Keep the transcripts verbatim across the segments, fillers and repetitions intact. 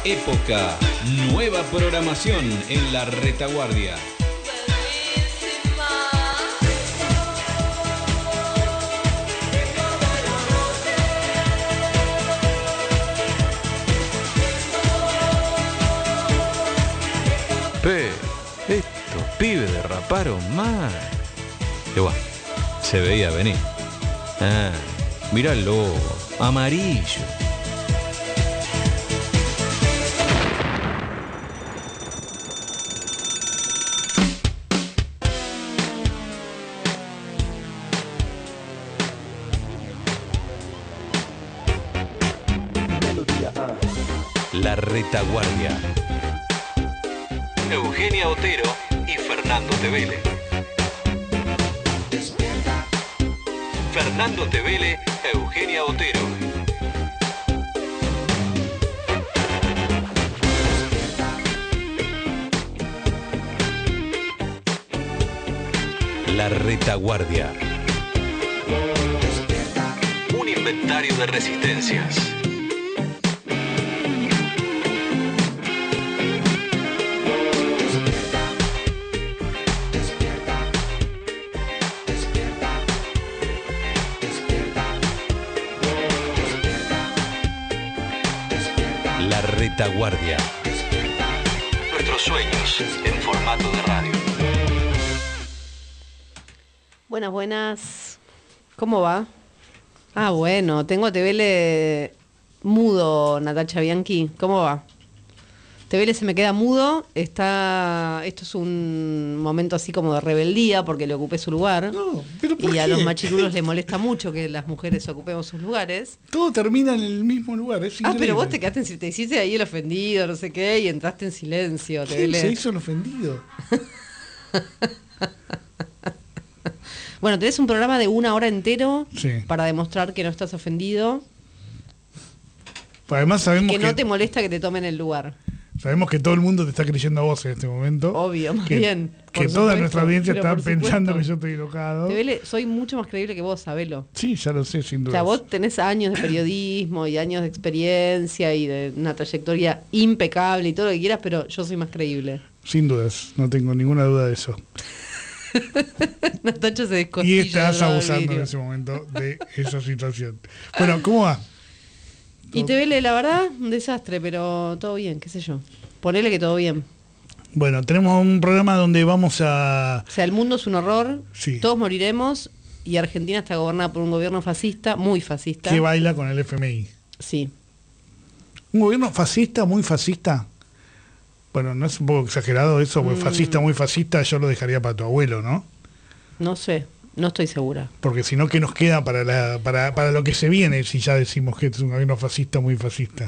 época, nueva programación en La Retaguardia. Pe, estos pibes derraparon mal. Y bueno, se veía venir. Ah, mirá el logo, amarillo. La Retaguardia. Eugenia Otero y Fernando Tevele. Fernando Tevele, Eugenia Otero. La Retaguardia. Un inventario de resistencias. La Retaguardia. Nuestros sueños en formato de radio. Buenas, buenas. ¿Cómo va? Ah, bueno, tengo a Tevele mudo, Natacha Bianchi. ¿Cómo va? Tevele se me queda mudo. Está, esto es un momento así como de rebeldía porque le ocupé su lugar. No, pero ¿por y a qué? los machirulos les molesta mucho que las mujeres ocupemos sus lugares. Todo termina en el mismo lugar, es Ah, increíble. pero vos te quedaste en, te hiciste ahí el ofendido, no sé qué, y entraste en silencio, ¿Quién Tevele. se hizo el ofendido? Bueno, tenés un programa de una hora entero Sí. para demostrar que no estás ofendido, Además sabemos que que, no te molesta que te tomen el lugar. sabemos que todo el mundo te está creyendo a vos en este momento. Obvio, más que, bien. Que por toda supuesto, nuestra audiencia pero está por pensando supuesto. que yo estoy enojado. Tevele, soy mucho más creíble que vos, sabelo. Sí, ya lo sé, sin O duda. sea, vos tenés años de periodismo y años de experiencia y de una trayectoria impecable y todo lo que quieras, pero yo soy más creíble. Sin dudas, no tengo ninguna duda de eso. Natacha se descostilla. Y estás del lado del abusando vidrio. en ese momento de esa situación. Bueno, ¿cómo va? Y Tevele, la verdad, un desastre, pero todo bien, qué sé yo. Ponele que todo bien. Bueno, tenemos un programa donde vamos a... O sea, el mundo es un horror, Sí. todos moriremos y Argentina está gobernada por un gobierno fascista, muy fascista. que baila con el F M I. Sí. Un gobierno fascista, muy fascista. Bueno, no es un poco exagerado eso, porque Mm. fascista, muy fascista, yo lo dejaría para tu abuelo, ¿no? No sé, no estoy segura. Porque si no, ¿qué nos queda para, la, para, para lo que se viene si ya decimos que es un gobierno fascista, muy fascista?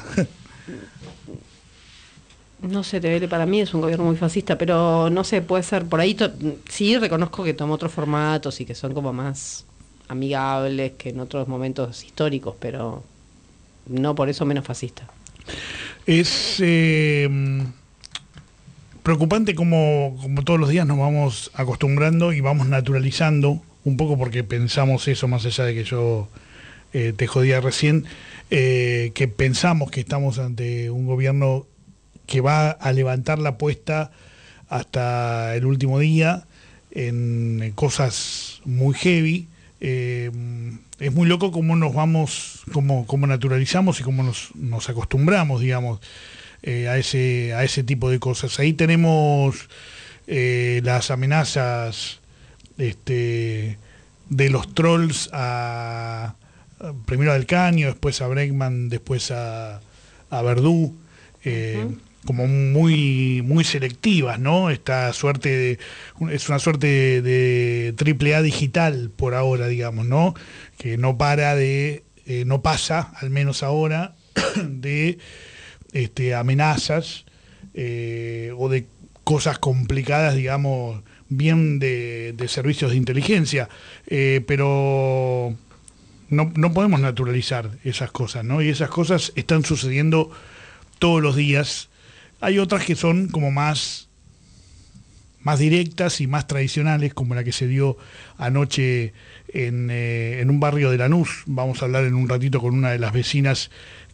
No sé, Tevele, para mí es un gobierno muy fascista, pero no sé, puede ser por ahí. To- sí, reconozco que toma otros formatos y que son como más amigables que en otros momentos históricos, pero no por eso menos fascista. Es eh, preocupante como, como todos los días nos vamos acostumbrando y vamos naturalizando, un poco porque pensamos eso, más allá de que yo eh, te jodía recién, eh, que pensamos que estamos ante un gobierno que va a levantar la apuesta hasta el último día en cosas muy heavy. Eh, es muy loco cómo nos vamos, cómo, cómo naturalizamos y cómo nos, nos acostumbramos, digamos, eh, a ese a ese tipo de cosas. Ahí tenemos eh, las amenazas este, de los trolls a, a primero al Caño, después a Bregman, después a, a Verdú. Eh, uh-huh. Como muy muy selectivas, ¿no? Esta suerte de, es una suerte de, de triple A digital por ahora, digamos, ¿no? Que no para de, eh, no pasa, al menos ahora, de este, amenazas eh, o de cosas complicadas, digamos, bien de, de servicios de inteligencia, eh, pero no, no podemos naturalizar esas cosas, ¿no? Y esas cosas están sucediendo todos los días. Hay otras que son como más, más directas y más tradicionales, como la que se dio anoche en, eh, en un barrio de Lanús. Vamos a hablar en un ratito con una de las vecinas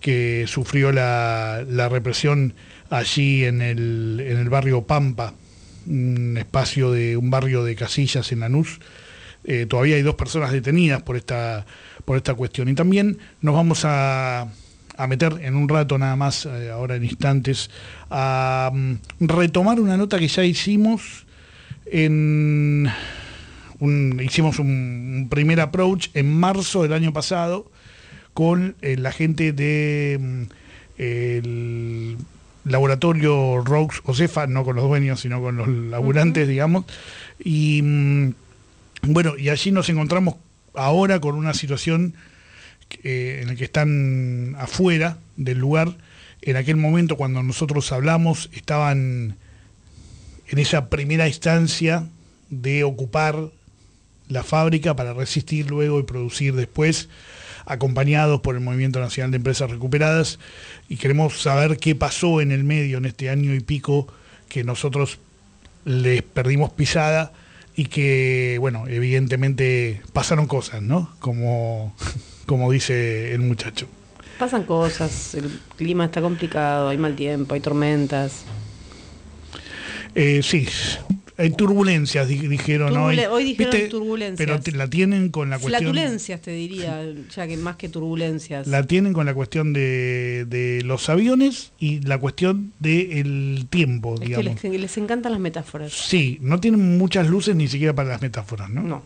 que sufrió la, la represión allí en el, en el barrio Pampa, un espacio de un barrio de Casillas en Lanús. Eh, todavía hay dos personas detenidas por esta, por esta cuestión. Y también nos vamos a, a meter en un rato nada más, eh, ahora en instantes, a um, retomar una nota que ya hicimos en... Un, hicimos un, un primer approach en marzo del año pasado con eh, la gente de um, el laboratorio Roux Ocefa, no con los dueños, sino con los laburantes, uh-huh. digamos, y um, bueno, y allí nos encontramos ahora con una situación eh, en la que están afuera del lugar. En aquel momento, cuando nosotros hablamos, estaban en esa primera instancia de ocupar la fábrica para resistir luego y producir después, acompañados por el Movimiento Nacional de Empresas Recuperadas, y queremos saber qué pasó en el medio, en este año y pico, que nosotros les perdimos pisada y que, bueno, evidentemente pasaron cosas, ¿no? Como, como dice el muchacho. Pasan cosas, el clima está complicado, hay mal tiempo, hay tormentas. Eh, sí. Hay turbulencias, dijeron Turbule- hoy. Hoy dijeron ¿Viste? turbulencias. Pero te, la tienen con la cuestión... Flatulencias, te diría, ya que más que turbulencias. La tienen con la cuestión de, de los aviones y la cuestión del tiempo, es digamos. que les, les encantan las metáforas. Sí, no tienen muchas luces ni siquiera para las metáforas, ¿no? No.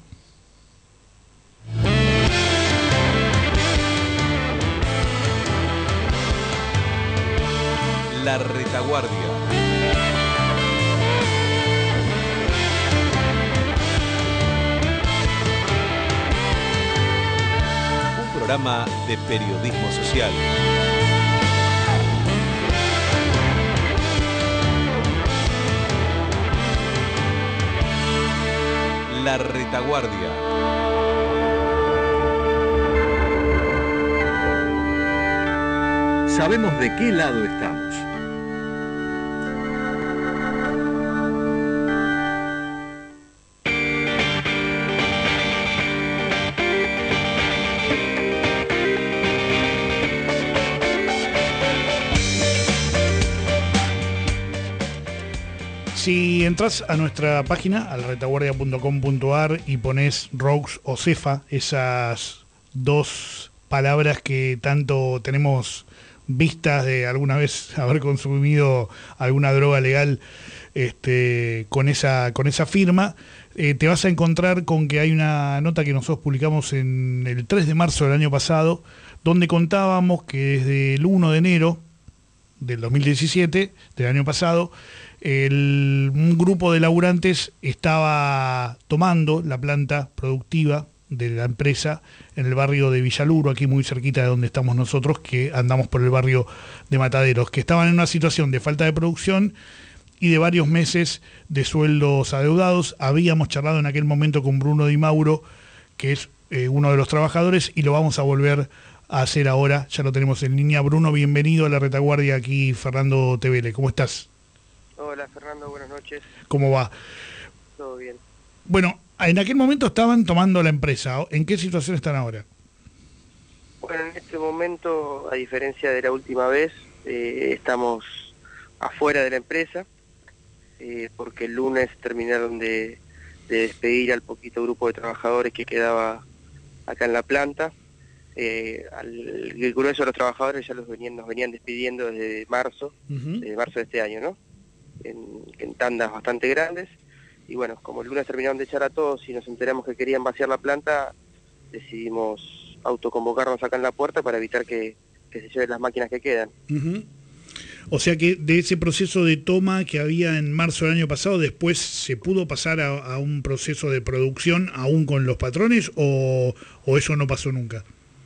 La Retaguardia. Programa de periodismo social. La Retaguardia. Sabemos de qué lado estamos. Si entras a nuestra página, a la retaguardia punto com punto a r, y pones Roux o Cefa, esas dos palabras que tanto tenemos vistas de alguna vez haber consumido alguna droga legal este, con esa, con esa firma, eh, te vas a encontrar con que hay una nota que nosotros publicamos en el tres de marzo del año pasado, donde contábamos que desde el uno de enero del dos mil diecisiete, del año pasado, El, un grupo de laburantes estaba tomando la planta productiva de la empresa en el barrio de Villaluro, aquí muy cerquita de donde estamos nosotros, que andamos por el barrio de Mataderos, que estaban en una situación de falta de producción y de varios meses de sueldos adeudados. Habíamos charlado en aquel momento con Bruno Di Mauro, que es eh, uno de los trabajadores, y lo vamos a volver a hacer ahora. Ya lo tenemos en línea. Bruno, bienvenido a la Retaguardia, aquí Fernando Tevele. ¿Cómo estás? Hola Fernando, buenas noches. ¿Cómo va? Todo bien. Bueno, en aquel momento estaban tomando la empresa. ¿En qué situación están ahora? Bueno, en este momento, a diferencia de la última vez, eh, estamos afuera de la empresa, eh, porque el lunes terminaron de, de despedir al poquito grupo de trabajadores que quedaba acá en la planta. Eh, al, el grueso de los trabajadores ya los venían, nos venían despidiendo desde marzo, uh-huh. desde marzo de este año, ¿no? En, en tandas bastante grandes, y bueno, como el lunes terminaron de echar a todos y nos enteramos que querían vaciar la planta, decidimos autoconvocarnos acá en la puerta para evitar que, que se lleven las máquinas que quedan. Uh-huh. O sea que de ese proceso de toma que había en marzo del año pasado, después se pudo pasar a, a un proceso de producción aún con los patrones, o, o eso no pasó nunca.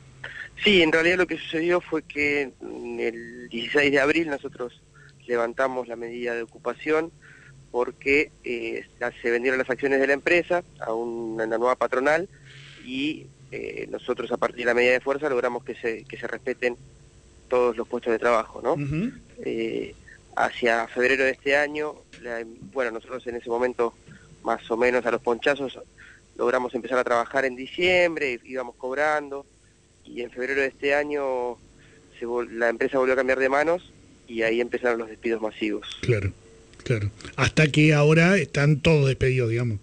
Sí, en realidad lo que sucedió fue que el dieciséis de abril nosotros levantamos la medida de ocupación porque eh, se vendieron las acciones de la empresa a una, una nueva patronal, y eh, nosotros a partir de la medida de fuerza logramos que se, que se respeten todos los puestos de trabajo, ¿no? Uh-huh. Eh, hacia febrero de este año, la, bueno, nosotros en ese momento más o menos a los ponchazos logramos empezar a trabajar en diciembre, íbamos cobrando, y en febrero de este año se vol- la empresa volvió a cambiar de manos y ahí empezaron los despidos masivos. Claro, claro. Hasta que ahora están todos despedidos, digamos.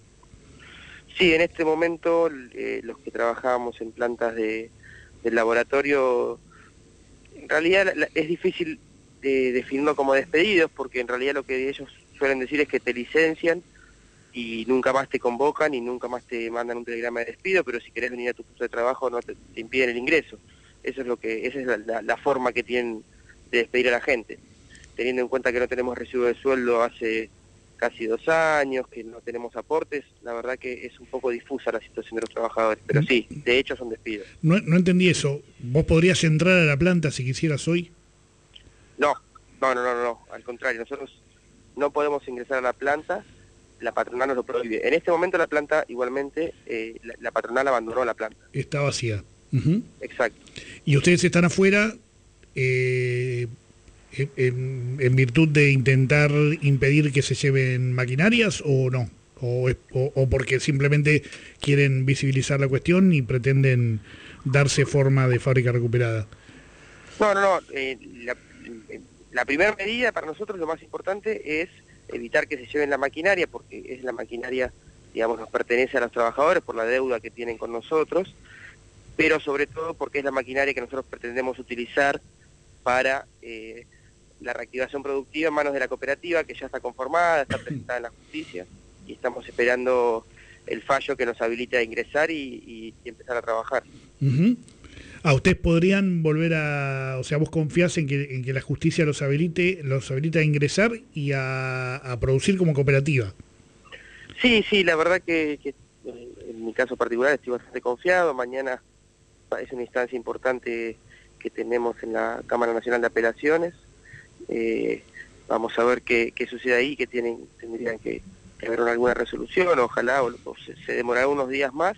Sí, en este momento eh, los que trabajábamos en plantas de, del laboratorio, en realidad la, la, es difícil de definirlo como despedidos, porque en realidad lo que ellos suelen decir es que te licencian y nunca más te convocan y nunca más te mandan un telegrama de despido, pero si querés venir a tu puesto de trabajo no te, te impiden el ingreso. Eso es lo que, esa es la, la, la forma que tienen de despedir a la gente, teniendo en cuenta que no tenemos recibo de sueldo hace casi dos años, que no tenemos aportes. La verdad que es un poco difusa la situación de los trabajadores, pero sí, de hecho son despidos. No, no entendí eso. ¿Vos podrías entrar a la planta si quisieras hoy? No, no, no, no, no, al contrario, nosotros no podemos ingresar a la planta, la patronal nos lo prohíbe. En este momento la planta, igualmente, eh, la, la patronal abandonó la planta. Está vacía. Uh-huh. Exacto. ¿Y ustedes están afuera eh, en, en virtud de intentar impedir que se lleven maquinarias o no? O, o, o porque simplemente quieren visibilizar la cuestión y pretenden darse forma de fábrica recuperada. No, no, no. Eh, la, la primera medida para nosotros, lo más importante, es evitar que se lleven la maquinaria, porque es la maquinaria, digamos, nos pertenece a los trabajadores por la deuda que tienen con nosotros, pero sobre todo porque es la maquinaria que nosotros pretendemos utilizar para eh, la reactivación productiva en manos de la cooperativa, que ya está conformada, está presentada en la justicia, y estamos esperando el fallo que nos habilite a ingresar y, y, y empezar a trabajar. Uh-huh. ¿A ustedes podrían volver a, o sea, vos confías en que, en que la justicia los habilite, los habilite a ingresar y a, a producir como cooperativa? Sí, sí, la verdad que, que en mi caso particular estoy bastante confiado. Mañana es una instancia importante que tenemos en la Cámara Nacional de Apelaciones. Eh, vamos a ver qué, qué sucede ahí, que tienen, tendrían que, que haber alguna resolución, ojalá, o, o se, se demorará unos días más.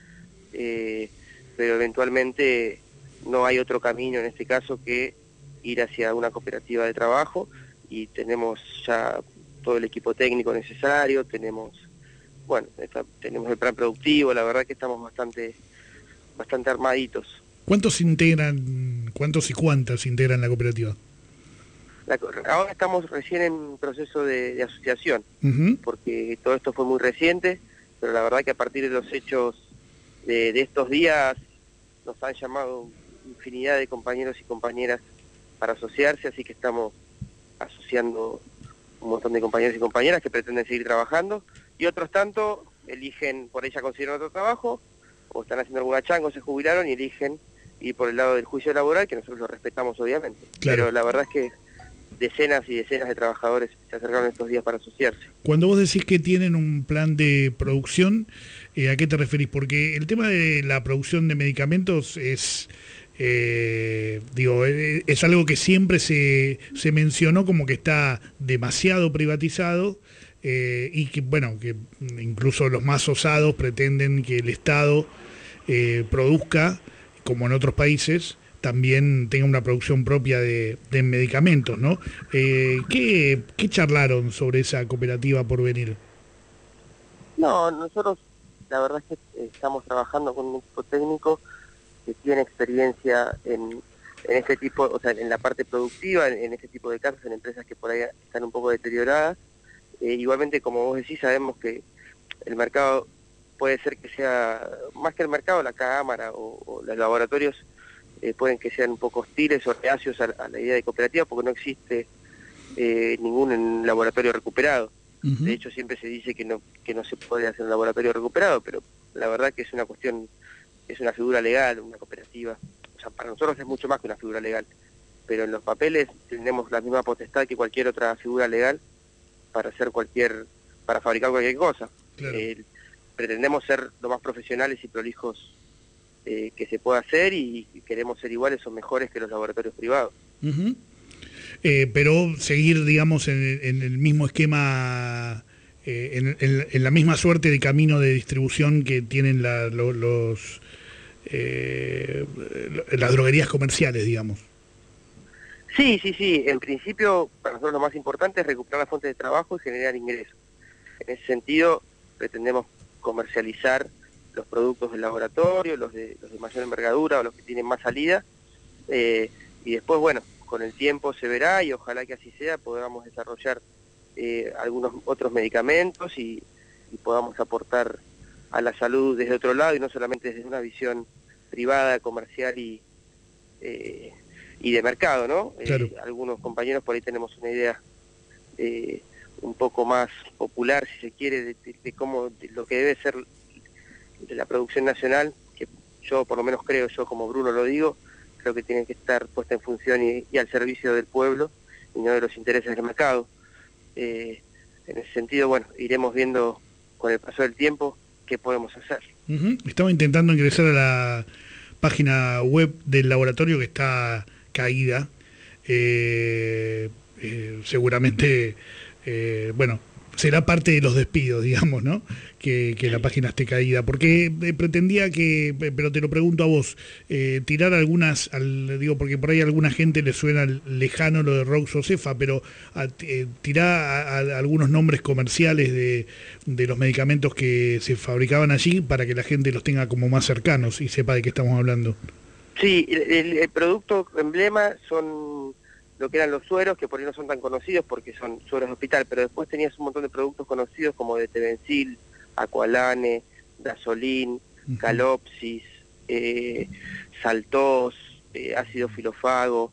Eh, pero eventualmente no hay otro camino en este caso que ir hacia una cooperativa de trabajo, y tenemos ya todo el equipo técnico necesario, tenemos, bueno, está, tenemos el plan productivo, la verdad que estamos bastante, bastante armaditos. ¿Cuántos integran, cuántos y cuántas integran la cooperativa? La, ahora estamos recién en proceso de, de asociación, Uh-huh. porque todo esto fue muy reciente, pero la verdad que a partir de los hechos De, de estos días nos han llamado infinidad de compañeros y compañeras para asociarse, así que estamos asociando un montón de compañeros y compañeras que pretenden seguir trabajando, y otros tanto eligen, por ahí ya consiguieron otro trabajo, o están haciendo alguna changa o se jubilaron y eligen ir por el lado del juicio laboral, que nosotros lo respetamos obviamente. Claro. Pero la verdad es que decenas y decenas de trabajadores se acercaron estos días para asociarse. Cuando vos decís que tienen un plan de producción, eh, ¿a qué te referís? Porque el tema de la producción de medicamentos es, eh, digo, es algo que siempre se, se mencionó como que está demasiado privatizado, eh, y que, bueno, que incluso los más osados pretenden que el Estado eh, produzca, como en otros países, también tenga una producción propia de, de medicamentos, ¿no? Eh, ¿qué, ¿Qué charlaron sobre esa cooperativa por venir? No, nosotros la verdad es que estamos trabajando con un equipo técnico que tiene experiencia en, en este tipo, o sea, en la parte productiva, en, en este tipo de casos, en empresas que por ahí están un poco deterioradas. Eh, igualmente, como vos decís, sabemos que el mercado puede ser que sea, más que el mercado, la cámara o, o los laboratorios eh, pueden que sean un poco hostiles o reacios a, a la idea de cooperativa, porque no existe eh, ningún laboratorio recuperado. Uh-huh. De hecho, siempre se dice que no que no se puede hacer un laboratorio recuperado, pero la verdad que es una cuestión, es una figura legal, una cooperativa. O sea, para nosotros es mucho más que una figura legal, pero en los papeles tenemos la misma potestad que cualquier otra figura legal para hacer cualquier, para fabricar cualquier cosa. Claro. Eh, pretendemos ser lo más profesionales y prolijos eh, que se pueda hacer, y, y queremos ser iguales o mejores que los laboratorios privados. Uh-huh. Eh, pero seguir, digamos, en, en el mismo esquema, eh, en, en, en la misma suerte de camino de distribución que tienen la, lo, los eh, las droguerías comerciales, digamos. Sí, sí, sí. En principio, para nosotros lo más importante es recuperar las fuentes de trabajo y generar ingresos. En ese sentido, pretendemos comercializar los productos del laboratorio, los de, los de mayor envergadura o los que tienen más salida, eh, y después, bueno, con el tiempo se verá y ojalá que así sea, podamos desarrollar eh, algunos otros medicamentos y, y podamos aportar a la salud desde otro lado y no solamente desde una visión privada, comercial y, eh, y de mercado, ¿no? Claro. Eh, algunos compañeros por ahí tenemos una idea eh, un poco más popular, si se quiere, de, de, de cómo de lo que debe ser de la producción nacional, que yo por lo menos creo, yo como Bruno lo digo, creo que tiene que estar puesta en función y, y al servicio del pueblo y no de los intereses del mercado. Eh, en ese sentido, bueno, iremos viendo con el paso del tiempo qué podemos hacer. Uh-huh. Estaba intentando ingresar a la página web del laboratorio que está caída. Eh, eh, seguramente, eh, bueno, será parte de los despidos, digamos, ¿no? Que, que la página esté caída. Porque eh, pretendía que, pero te lo pregunto a vos, eh, tirar algunas, al, digo, porque por ahí a alguna gente le suena lejano lo de Roux o Cefa, pero a, eh, tirar a, a algunos nombres comerciales de, de los medicamentos que se fabricaban allí para que la gente los tenga como más cercanos y sepa de qué estamos hablando. Sí, el, el, el producto emblema son lo que eran los sueros, que por ahí no son tan conocidos porque son sueros de hospital, pero después tenías un montón de productos conocidos como de Tevencil, Aqualane, Dasolin, uh-huh. Calopsis, eh, Saltos, eh, ácido filofago,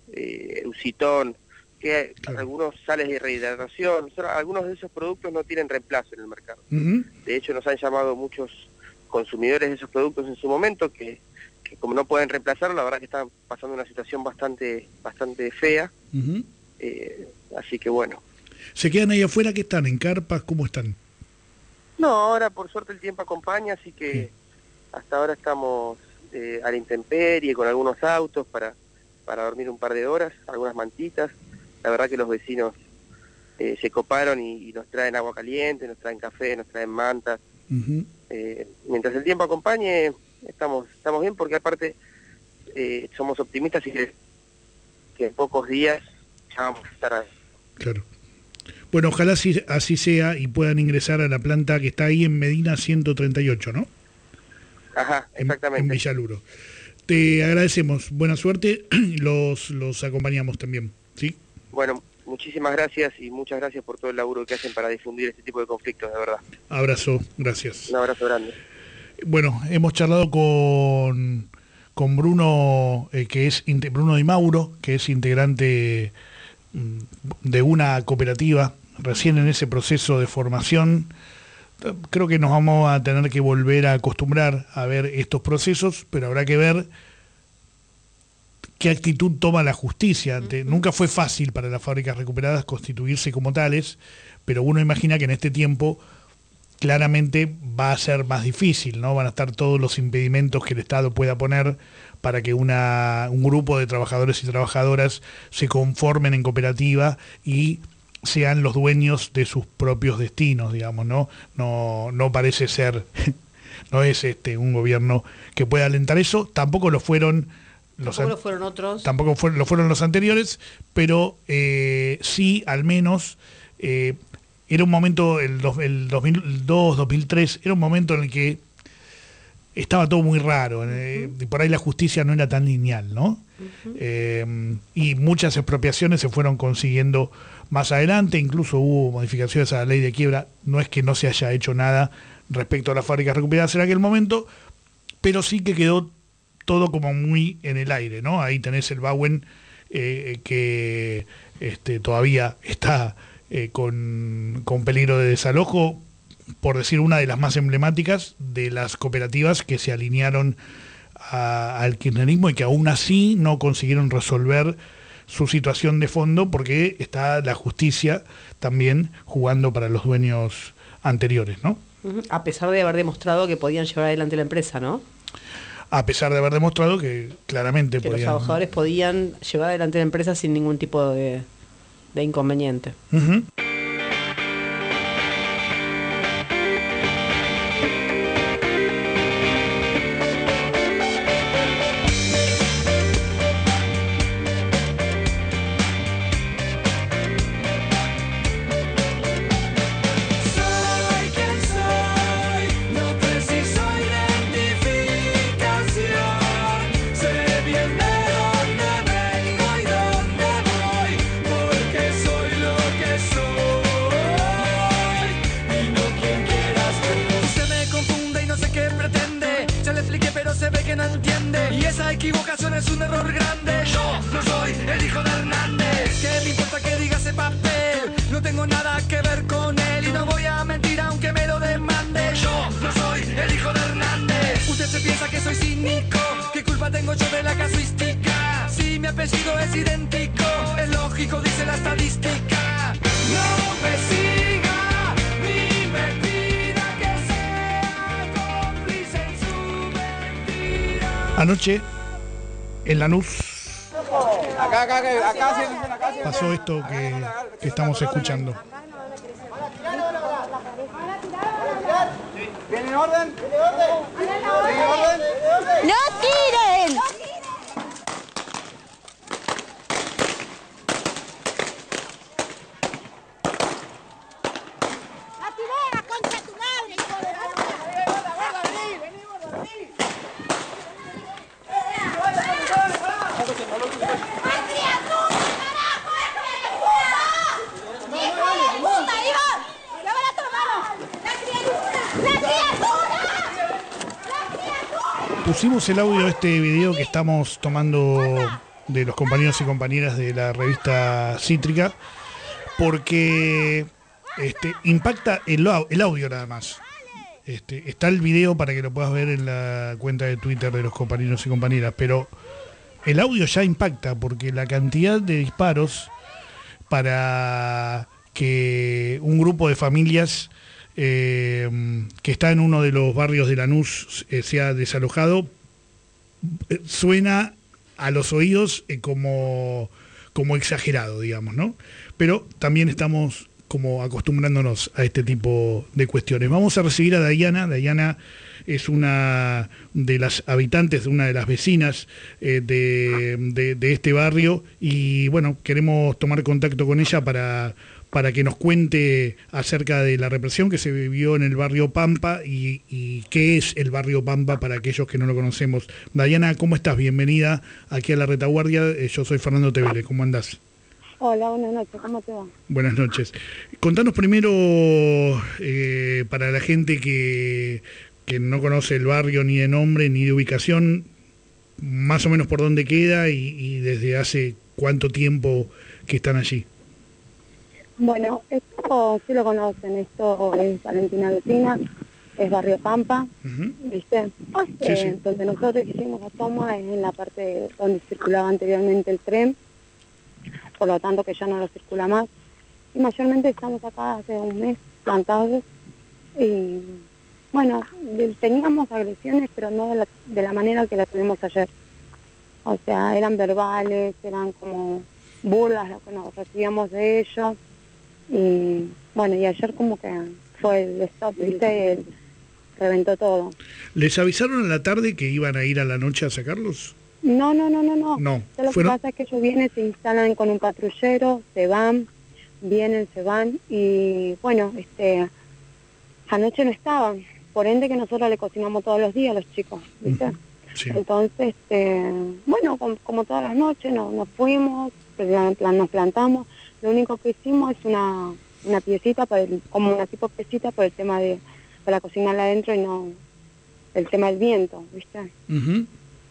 eh, Eucitón, que claro. Algunos sales de rehidratación, algunos de esos productos no tienen reemplazo en el mercado. Uh-huh. De hecho nos han llamado muchos consumidores de esos productos en su momento que que como no pueden reemplazarlo, la verdad que están pasando una situación bastante bastante fea, uh-huh. eh, así que bueno. ¿Se quedan ahí afuera? ¿Qué están? ¿En carpas? ¿Cómo están? No, ahora por suerte el tiempo acompaña, así que sí. Hasta ahora estamos eh, a la intemperie con algunos autos para, para dormir un par de horas, algunas mantitas. La verdad que los vecinos eh, se coparon y, y nos traen agua caliente, nos traen café, nos traen mantas. Uh-huh. Eh, mientras el tiempo acompañe, estamos estamos bien porque aparte eh, somos optimistas y que, que en pocos días ya vamos a estar ahí. Claro. Bueno, ojalá así, así sea y puedan ingresar a la planta que está ahí en Medina ciento treinta y ocho, ¿no? Ajá, exactamente. En, en Villaluro. Te agradecemos, buena suerte, los, los acompañamos también, ¿sí? Bueno, muchísimas gracias y muchas gracias por todo el laburo que hacen para difundir este tipo de conflictos, de verdad. Abrazo, gracias. Un abrazo grande. Bueno, hemos charlado con, con Bruno, eh, que es Bruno Di Mauro, que es integrante de una cooperativa, recién en ese proceso de formación. Creo que nos vamos a tener que volver a acostumbrar a ver estos procesos, pero habrá que ver qué actitud toma la justicia. Uh-huh. Nunca fue fácil para las fábricas recuperadas constituirse como tales, pero uno imagina que en este tiempo claramente va a ser más difícil, ¿no? Van a estar todos los impedimentos que el Estado pueda poner para que una, un grupo de trabajadores y trabajadoras se conformen en cooperativa y sean los dueños de sus propios destinos, digamos, ¿no? No, no parece ser, no es este un gobierno que pueda alentar eso, tampoco lo fueron los tampoco lo fueron otros. Tampoco fueron, lo fueron los anteriores, pero eh, sí, al menos, eh, era un momento, el, el dos mil dos, dos mil tres, era un momento en el que estaba todo muy raro, eh, uh-huh. y por ahí la justicia no era tan lineal, ¿no? Uh-huh. Eh, y muchas expropiaciones se fueron consiguiendo más adelante, incluso hubo modificaciones a la ley de quiebra, no es que no se haya hecho nada respecto a las fábricas recuperadas en aquel momento, pero sí que quedó todo como muy en el aire, ¿no? Ahí tenés el Bauen eh, que este, todavía está eh, con, con peligro de desalojo, por decir una de las más emblemáticas de las cooperativas que se alinearon a, al kirchnerismo y que aún así no consiguieron resolver su situación de fondo porque está la justicia también jugando para los dueños anteriores, ¿no? A pesar de haber demostrado que podían llevar adelante la empresa, ¿no? A pesar de haber demostrado que claramente que podían... los trabajadores podían llevar adelante la empresa sin ningún tipo de, de inconveniente. Uh-huh. error grande. Yo no soy el hijo de Hernández. ¿Qué me importa que diga ese papel? No tengo nada que ver con él y no voy a mentir aunque me lo demande. Yo no soy el hijo de Hernández. Usted se piensa que soy cínico. ¿Qué culpa tengo yo de la casuística? Si mi apellido es idéntico, es lógico, dice la estadística. No me siga ni me pida que sea cómplice en su mentira. Anoche, en Lanús, Acá, acá, acá, acá, acá, pasó esto que, que estamos escuchando. ¿Viene en orden? ¿Viene en orden? ¿Viene en orden? ¡No tiren! Pusimos el audio de este video que estamos tomando de los compañeros y compañeras de la revista Cítrica porque este, impacta el, el audio nada más. Este, está el video para que lo puedas ver en la cuenta de Twitter de los compañeros y compañeras, pero el audio ya impacta porque la cantidad de disparos para que un grupo de familias Eh, que está en uno de los barrios de Lanús eh, se ha desalojado, eh, suena a los oídos eh, como, como exagerado, digamos, ¿no? Pero también estamos como acostumbrándonos a este tipo de cuestiones. Vamos a recibir a Dayana. Dayana es una de las habitantes, de una de las vecinas eh, de, de, de este barrio y bueno, queremos tomar contacto con ella para... para que nos cuente acerca de la represión que se vivió en el barrio Pampa y, y qué es el barrio Pampa para aquellos que no lo conocemos. Dayana, ¿cómo estás? Bienvenida aquí a La Retaguardia. Eh, yo soy Fernando Tevele. ¿Cómo andás? Hola, buenas noches. ¿Cómo te va? Buenas noches. Contanos primero, eh, para la gente que, que no conoce el barrio ni de nombre ni de ubicación, más o menos por dónde queda y, y desde hace cuánto tiempo que están allí. Bueno, esto sí lo conocen, esto es Valentina Vecina, es Barrio Pampa, uh-huh. ¿Viste? Sí, eh, sí. Donde nosotros hicimos la toma es en la parte donde circulaba anteriormente el tren, por lo tanto que ya no lo circula más. Y mayormente estamos acá hace un mes plantados y bueno, teníamos agresiones, pero no de la, de la manera que la tuvimos ayer. O sea, eran verbales, eran como burlas lo que nos recibíamos de ellos. Y bueno, y ayer como que fue el stop, ¿viste? El, reventó todo. ¿Les avisaron a la tarde que iban a ir a la noche a sacarlos? No, no, no, no, no. No. Lo ¿Fueron? que pasa es que ellos vienen, se instalan con un patrullero, se van, vienen, se van y bueno, este, anoche no estaban. Por ende que nosotros le cocinamos todos los días a los chicos, ¿viste? Uh-huh. Sí. Entonces, este, bueno, como, como todas las noches nos, nos fuimos, nos plantamos. Lo único que hicimos es una, una piecita, para el, como una tipo piecita por el tema de, para cocinarla adentro y no el tema del viento, ¿viste? Uh-huh.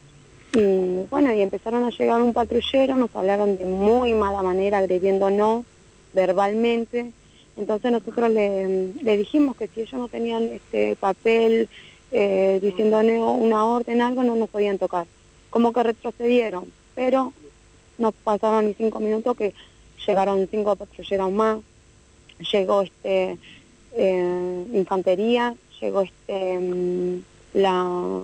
Y bueno, y empezaron a llegar un patrullero, nos hablaron de muy mala manera, agrediéndonos verbalmente. Entonces nosotros le, le dijimos que si ellos no tenían este papel eh, diciéndonos una orden, algo, no nos podían tocar. Como que retrocedieron, pero no pasaron ni cinco minutos que llegaron cinco patrulleros más, llegó este eh, infantería, llegó este la,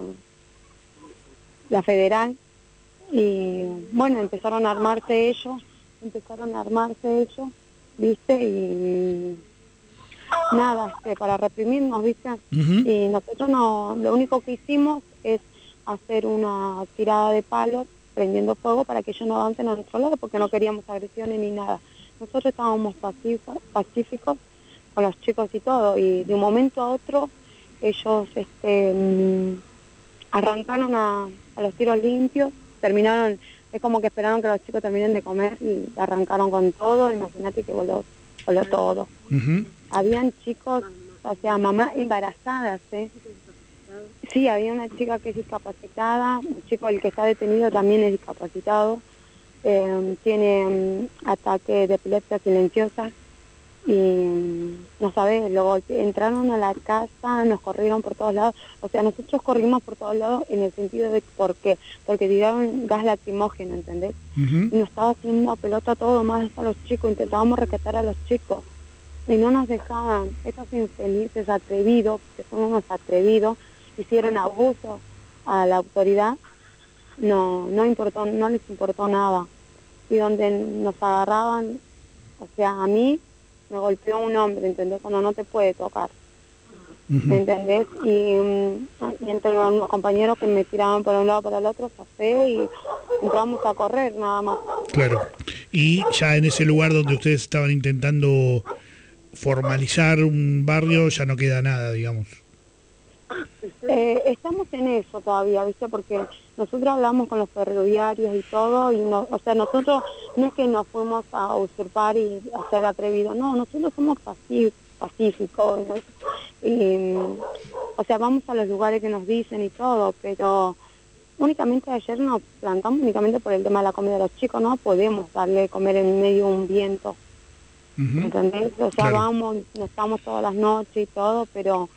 la federal y bueno, empezaron a armarse ellos, empezaron a armarse ellos, ¿viste? Y nada, este, para reprimirnos, ¿viste? Uh-huh. Y nosotros no, lo único que hicimos es hacer una tirada de palos prendiendo fuego para que ellos no avancen a nuestro lado porque no queríamos agresiones ni nada. Nosotros estábamos pacíficos, pacíficos con los chicos y todo, y de un momento a otro ellos este, mmm, arrancaron a, a los tiros limpios, terminaron, es como que esperaron que los chicos terminen de comer y arrancaron con todo, imagínate que voló, voló todo. Uh-huh. Habían chicos, o sea, mamás embarazadas, ¿eh? Sí, había una chica que es discapacitada, un chico el que está detenido también es discapacitado, eh, tiene um, ataque de epilepsia silenciosa y um, no sabes, luego entraron a la casa, nos corrieron por todos lados, o sea, nosotros corrimos por todos lados en el sentido de por qué, porque tiraron gas lacrimógeno, ¿entendés? Uh-huh. Y nos estaba haciendo pelota todo, más a los chicos, intentábamos rescatar a los chicos y no nos dejaban. Estos infelices atrevidos, que son unos atrevidos, hicieron abuso a la autoridad, no no importó, no les importó nada. Y donde nos agarraban, o sea, a mí me golpeó un hombre, ¿entendés? Cuando no te puede tocar, uh-huh. ¿entendés? Y, y entre unos compañeros que me tiraban por un lado para el otro, pasé y entramos a correr nada más. Claro. Y ya en ese lugar donde ustedes estaban intentando formalizar un barrio, ya no queda nada, digamos. Eh, estamos en eso todavía, ¿viste? Porque nosotros hablamos con los ferroviarios y todo, y no, o sea, nosotros no es que nos fuimos a usurpar y a ser atrevidos, no, nosotros somos pacíficos, pacíficos, ¿no? Y, o sea, vamos a los lugares que nos dicen y todo, pero únicamente ayer nos plantamos únicamente por el tema de la comida de los chicos, no podemos darle de comer en medio de un viento, uh-huh. ¿entendés? O sea, claro. Vamos, nos estamos todas las noches y todo, pero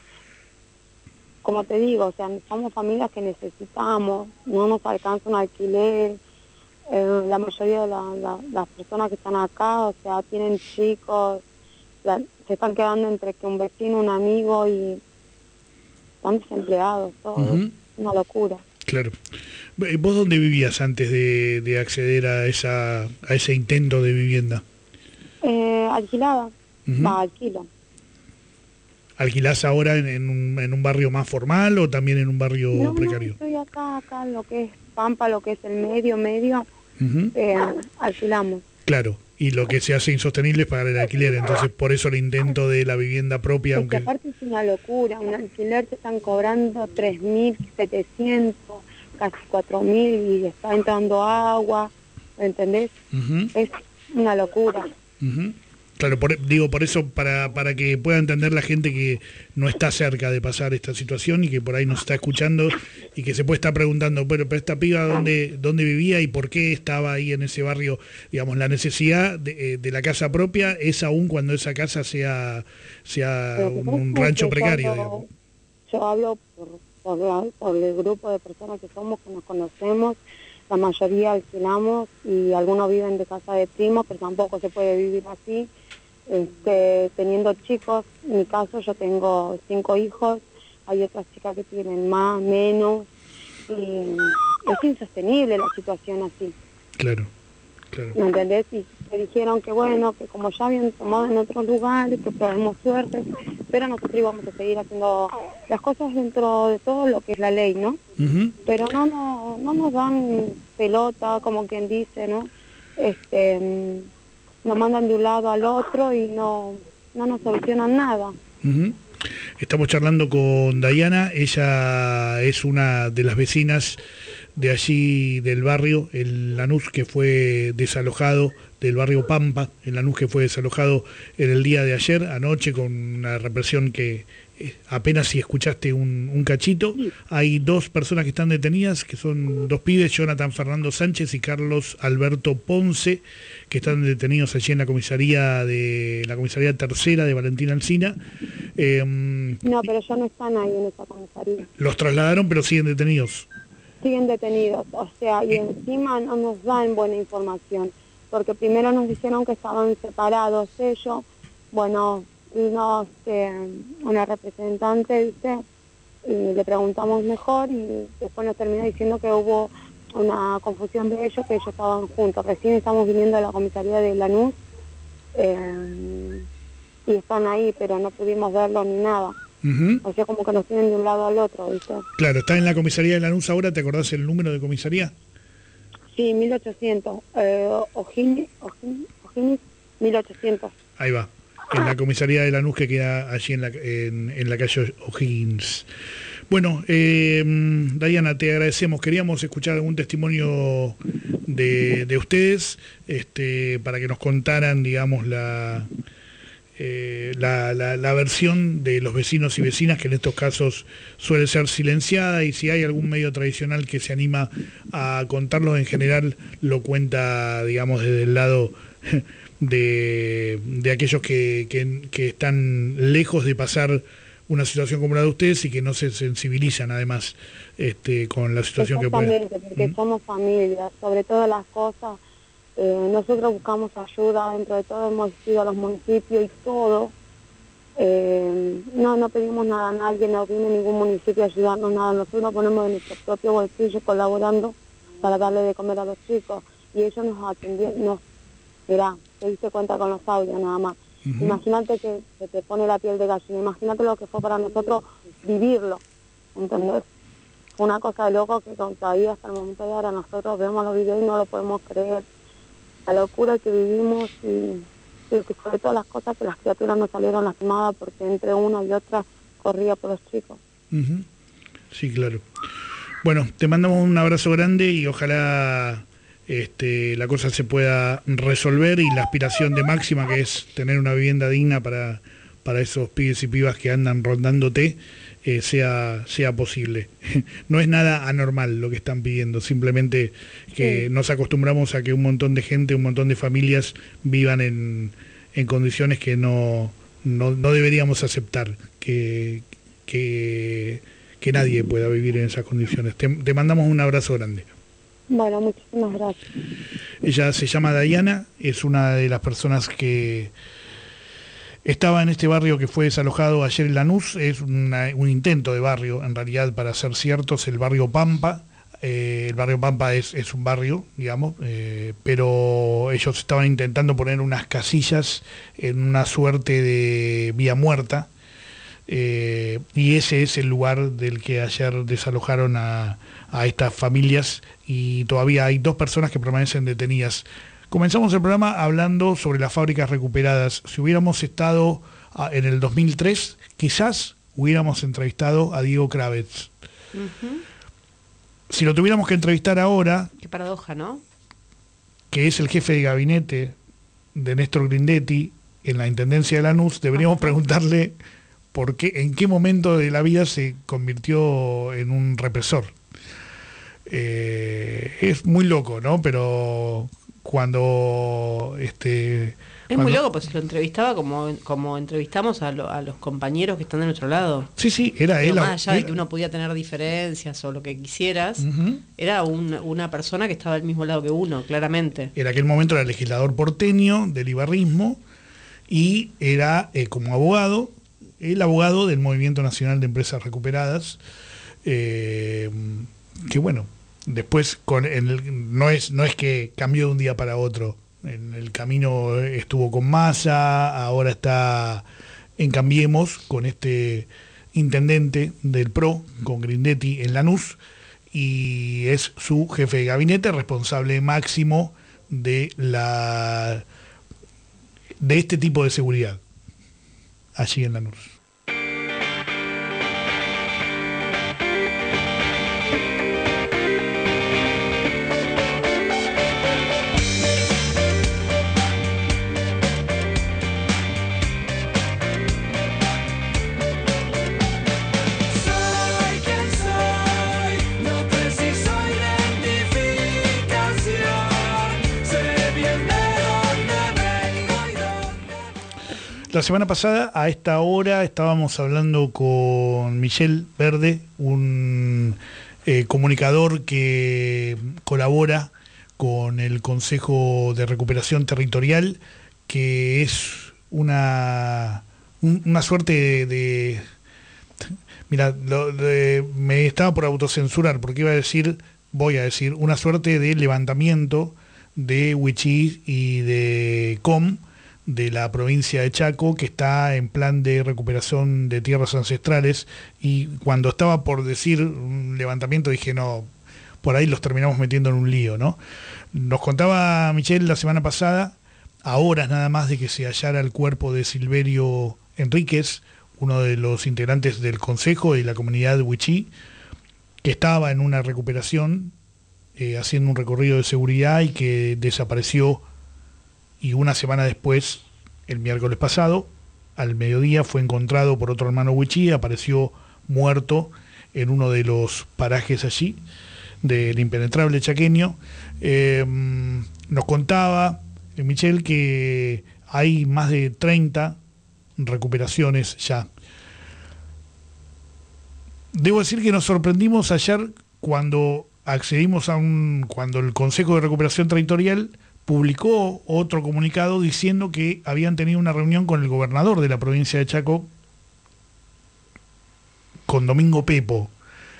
como te digo, o sea, somos familias que necesitamos, no nos alcanza un alquiler, eh, la mayoría de la, la, las personas que están acá, o sea, tienen chicos, la, se están quedando entre que un vecino, un amigo y están desempleados, todo, uh-huh. Una locura. Claro. ¿Vos dónde vivías antes de, de acceder a esa a ese intento de vivienda? Eh, alquilada, uh-huh. Va, alquilo. ¿Alquilás ahora en, en, un, en un barrio más formal o también en un barrio no, precario? No, estoy acá, acá en lo que es Pampa, lo que es el medio, medio, uh-huh. eh, alquilamos. Claro, y lo que se hace insostenible es pagar el alquiler, entonces por eso el intento de la vivienda propia. Es aunque que aparte es una locura, un alquiler te están cobrando tres mil setecientos, casi cuatro mil y está entrando agua, ¿entendés? Uh-huh. Es una locura. Uh-huh. Claro, por, digo, por eso, para, para que pueda entender la gente que no está cerca de pasar esta situación y que por ahí nos está escuchando y que se puede estar preguntando, bueno, pero esta piba dónde, dónde vivía y por qué estaba ahí en ese barrio, digamos, la necesidad de, de la casa propia es aún cuando esa casa sea, sea un, un rancho precario. Yo, yo hablo por, por, por el grupo de personas que somos, que nos conocemos, la mayoría alquilamos y algunos viven de casa de primos, pero tampoco se puede vivir así. Este, teniendo chicos, en mi caso yo tengo cinco hijos, hay otras chicas que tienen más, menos, y es insostenible la situación así. Claro, claro. ¿Me entendés? Y me dijeron que bueno, que como ya habían tomado en otros lugares, que probemos suerte, pero nosotros íbamos a seguir haciendo las cosas dentro de todo lo que es la ley, ¿no? Uh-huh. Pero no, no, no nos dan pelota, como quien dice, ¿no? Este... nos mandan de un lado al otro y no, no nos solucionan nada. Uh-huh. Estamos charlando con Dayana, ella es una de las vecinas de allí del barrio, el Lanús, que fue desalojado, del barrio Pampa, el Lanús que fue desalojado en el día de ayer, anoche, con una represión que eh, apenas si escuchaste un, un cachito. Sí. Hay dos personas que están detenidas, que son dos pibes, Jonathan Fernando Sánchez y Carlos Alberto Ponce, que están detenidos allí en la comisaría de la comisaría tercera de Valentín Alsina. Eh, no, pero ya no están ahí en esa comisaría. Los trasladaron, pero siguen detenidos. Siguen detenidos, o sea, y encima no nos dan buena información, porque primero nos dijeron que estaban separados ellos, bueno, nos, eh, una representante, ¿viste? Y le preguntamos mejor y después nos termina diciendo que hubo una confusión de ellos, que ellos estaban juntos. Recién estamos viniendo a la comisaría de Lanús eh, y están ahí, pero no pudimos verlo ni nada. Uh-huh. O sea, como que nos tienen de un lado al otro, ¿viste? Claro, ¿está en la comisaría de Lanús ahora? ¿Te acordás el número de comisaría? Sí, mil ochocientos. Eh, O'Higgins, O'Higgins, mil ochocientos. Ahí va. En la comisaría de Lanús, que queda allí en la, en, en la calle O'Higgins. Bueno, eh, Dayana, te agradecemos. Queríamos escuchar algún testimonio de, de ustedes, este, para que nos contaran, digamos, la eh, la, la, la versión de los vecinos y vecinas, que en estos casos suele ser silenciada, y si hay algún medio tradicional que se anima a contarlo, en general lo cuenta, digamos, desde el lado de, de aquellos que, que, que están lejos de pasar una situación como la de ustedes y que no se sensibilizan además este, con la situación que pueden. Exactamente, porque ¿Mm? somos familia, sobre todas las cosas. Eh, nosotros buscamos ayuda, dentro de todo hemos ido a los municipios y todo. Eh, no, no pedimos nada a nadie, no viene ningún municipio a ayudarnos, nada. Nosotros nos ponemos de nuestro propio bolsillo colaborando para darle de comer a los chicos. Y ellos nos atendieron, nos, mirá, te diste cuenta con los audios nada más. Uh-huh. Imagínate que se te pone la piel de gallina, imagínate lo que fue para nosotros vivirlo, ¿entendés? Fue una cosa de loco que todavía hasta el momento de ahora nosotros vemos los videos y no lo podemos creer. La locura que vivimos y, y sobre todas las cosas que las criaturas nos salieron lastimadas porque entre una y otra corría por los chicos. Uh-huh. Sí, claro. Bueno, te mandamos un abrazo grande y ojalá este, la cosa se pueda resolver, y la aspiración de Máxima, que es tener una vivienda digna para, para esos pibes y pibas que andan rondándote, eh, sea, sea posible. No es nada anormal lo que están pidiendo, simplemente que sí. Nos acostumbramos a que un montón de gente, un montón de familias vivan en, en condiciones que no, no, no deberíamos aceptar, que, que, que nadie pueda vivir en esas condiciones. Te, te mandamos un abrazo grande. Bueno, muchísimas gracias. Ella se llama Dayana, es una de las personas que estaba en este barrio que fue desalojado ayer en Lanús. Es una, un intento de barrio, en realidad, para ser ciertos, el barrio Pampa. Eh, el barrio Pampa es, es un barrio, digamos, eh, pero ellos estaban intentando poner unas casillas en una suerte de vía muerta, eh, y ese es el lugar del que ayer desalojaron a, a estas familias, y todavía hay dos personas que permanecen detenidas. Comenzamos el programa hablando sobre las fábricas recuperadas. Si hubiéramos estado en el dos mil tres, quizás hubiéramos entrevistado a Diego Kravetz. Uh-huh. Si lo tuviéramos que entrevistar ahora... Qué paradoja, ¿no? Que es el jefe de gabinete de Néstor Grindetti en la Intendencia de Lanús, deberíamos uh-huh. preguntarle por qué, en qué momento de la vida se convirtió en un represor. Eh, es muy loco, ¿no? Pero cuando... este Es cuando... muy loco, pues se lo entrevistaba como, como entrevistamos a, lo, a los compañeros que están de nuestro lado. Sí, sí, era él. Más allá de que uno podía tener diferencias o lo que quisieras, uh-huh. era un, una persona que estaba del mismo lado que uno, claramente. En aquel momento era legislador porteño del ibarrismo y era, eh, como abogado, el abogado del Movimiento Nacional de Empresas Recuperadas, eh, que bueno... Después con el, no es no es que cambió de un día para otro. En el camino estuvo con Massa, ahora está en Cambiemos con este intendente del P R O, con Grindetti en Lanús, y es su jefe de gabinete, responsable máximo de la de este tipo de seguridad allí en Lanús. La semana pasada, a esta hora, estábamos hablando con Michel Verde, un eh, comunicador que colabora con el Consejo de Recuperación Territorial, que es una, un, una suerte de... de mira, lo, de, me estaba por autocensurar porque iba a decir, voy a decir, una suerte de levantamiento de Huichí y de Com, de la provincia de Chaco, que está en plan de recuperación de tierras ancestrales, y cuando estaba por decir un levantamiento dije, no, por ahí los terminamos metiendo en un lío, ¿no? Nos contaba Michelle la semana pasada, a horas nada más de que se hallara el cuerpo de Silverio Enríquez, uno de los integrantes del Consejo y la comunidad de Huichí, que estaba en una recuperación, eh, haciendo un recorrido de seguridad, y que desapareció. Y una semana después, el miércoles pasado, al mediodía fue encontrado por otro hermano Huichí, apareció muerto en uno de los parajes allí del impenetrable chaqueño. Eh, nos contaba eh, Michel que hay más de treinta recuperaciones ya. Debo decir que nos sorprendimos ayer cuando accedimos a un, cuando el Consejo de Recuperación Territorial publicó otro comunicado diciendo que habían tenido una reunión con el gobernador de la provincia de Chaco, con Domingo Pepo.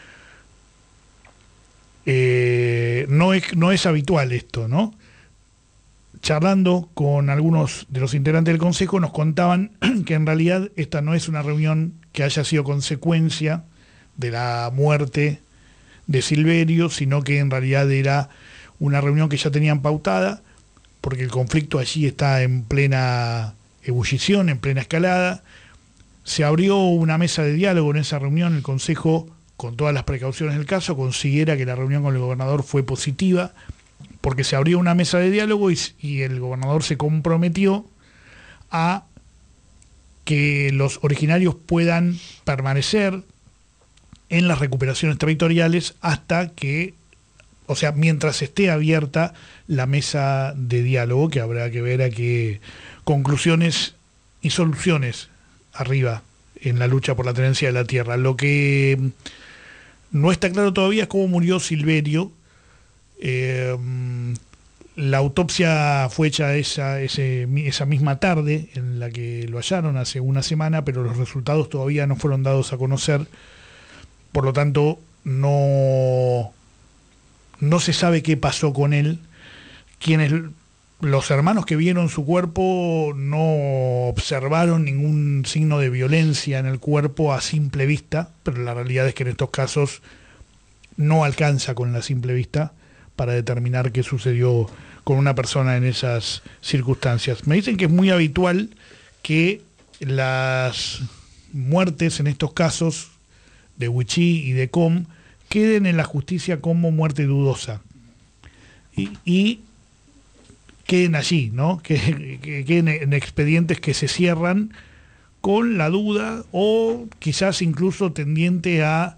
Eh, no es, no es habitual esto, ¿no? Charlando con algunos de los integrantes del Consejo nos contaban que en realidad esta no es una reunión que haya sido consecuencia de la muerte de Silverio, sino que en realidad era una reunión que ya tenían pautada, porque el conflicto allí está en plena ebullición, en plena escalada. Se abrió una mesa de diálogo en esa reunión, el Consejo, con todas las precauciones del caso, considera que la reunión con el gobernador fue positiva, porque se abrió una mesa de diálogo y, y el gobernador se comprometió a que los originarios puedan permanecer en las recuperaciones territoriales hasta que, o sea, mientras esté abierta la mesa de diálogo, que habrá que ver a qué conclusiones y soluciones arriba en la lucha por la tenencia de la tierra. Lo que no está claro todavía es cómo murió Silverio. Eh, la autopsia fue hecha esa, ese, esa misma tarde en la que lo hallaron hace una semana, pero los resultados todavía no fueron dados a conocer. Por lo tanto, no, no se sabe qué pasó con él. Quienes, los hermanos que vieron su cuerpo no observaron ningún signo de violencia en el cuerpo a simple vista, pero la realidad es que en estos casos no alcanza con la simple vista para determinar qué sucedió con una persona en esas circunstancias. Me dicen que es muy habitual que las muertes en estos casos de Huichí y de Com queden en la justicia como muerte dudosa y, y queden allí, ¿no? Que, que queden en expedientes que se cierran con la duda o quizás incluso tendiente a,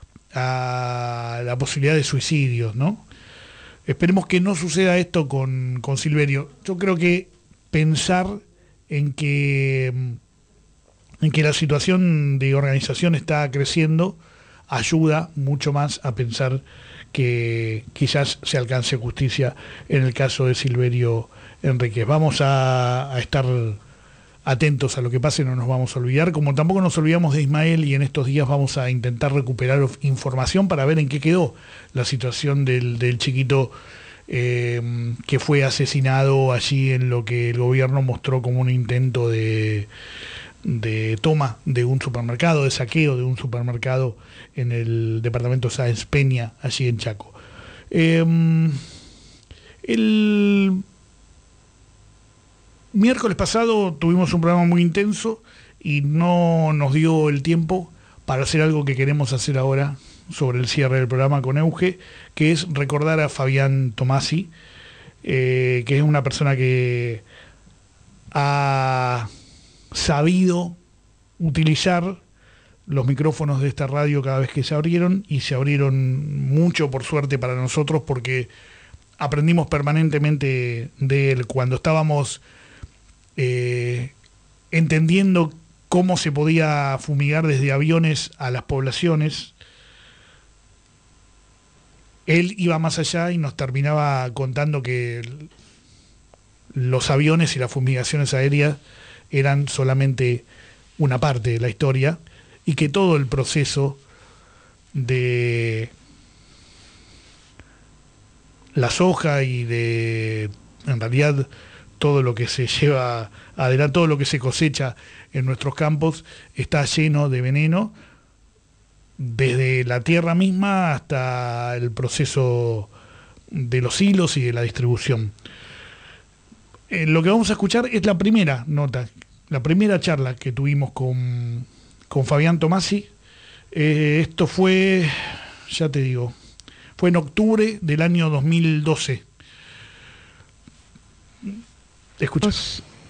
a la posibilidad de suicidios, ¿no? Esperemos que no suceda esto con, con Silverio. Yo creo que pensar en que en que la situación de organización está creciendo ayuda mucho más a pensar que quizás se alcance justicia en el caso de Silverio Enríquez. Vamos a, a estar atentos a lo que pase, no nos vamos a olvidar, como tampoco nos olvidamos de Ismael, y en estos días vamos a intentar recuperar información para ver en qué quedó la situación del, del chiquito eh, que fue asesinado allí en lo que el gobierno mostró como un intento de de toma de un supermercado, de saqueo de un supermercado en el departamento Sáenz Peña, allí en Chaco. Eh, el miércoles pasado tuvimos un programa muy intenso y no nos dio el tiempo para hacer algo que queremos hacer ahora sobre el cierre del programa con Euge, que es recordar a Fabián Tomasi, eh, que es una persona que ha sabido utilizar los micrófonos de esta radio cada vez que se abrieron, y se abrieron mucho, por suerte para nosotros, porque aprendimos permanentemente de él. Cuando estábamos eh, entendiendo cómo se podía fumigar desde aviones a las poblaciones, él iba más allá y nos terminaba contando que los aviones y las fumigaciones aéreas eran solamente una parte de la historia, y que todo el proceso de la soja y de, en realidad, todo lo que se lleva adelante, todo lo que se cosecha en nuestros campos, está lleno de veneno, desde la tierra misma hasta el proceso de los hilos y de la distribución. Eh, lo que vamos a escuchar es la primera nota, la primera charla que tuvimos con, con Fabián Tomasi. Eh, esto fue, ya te digo, fue en octubre del año dos mil doce. ¿Escuchas?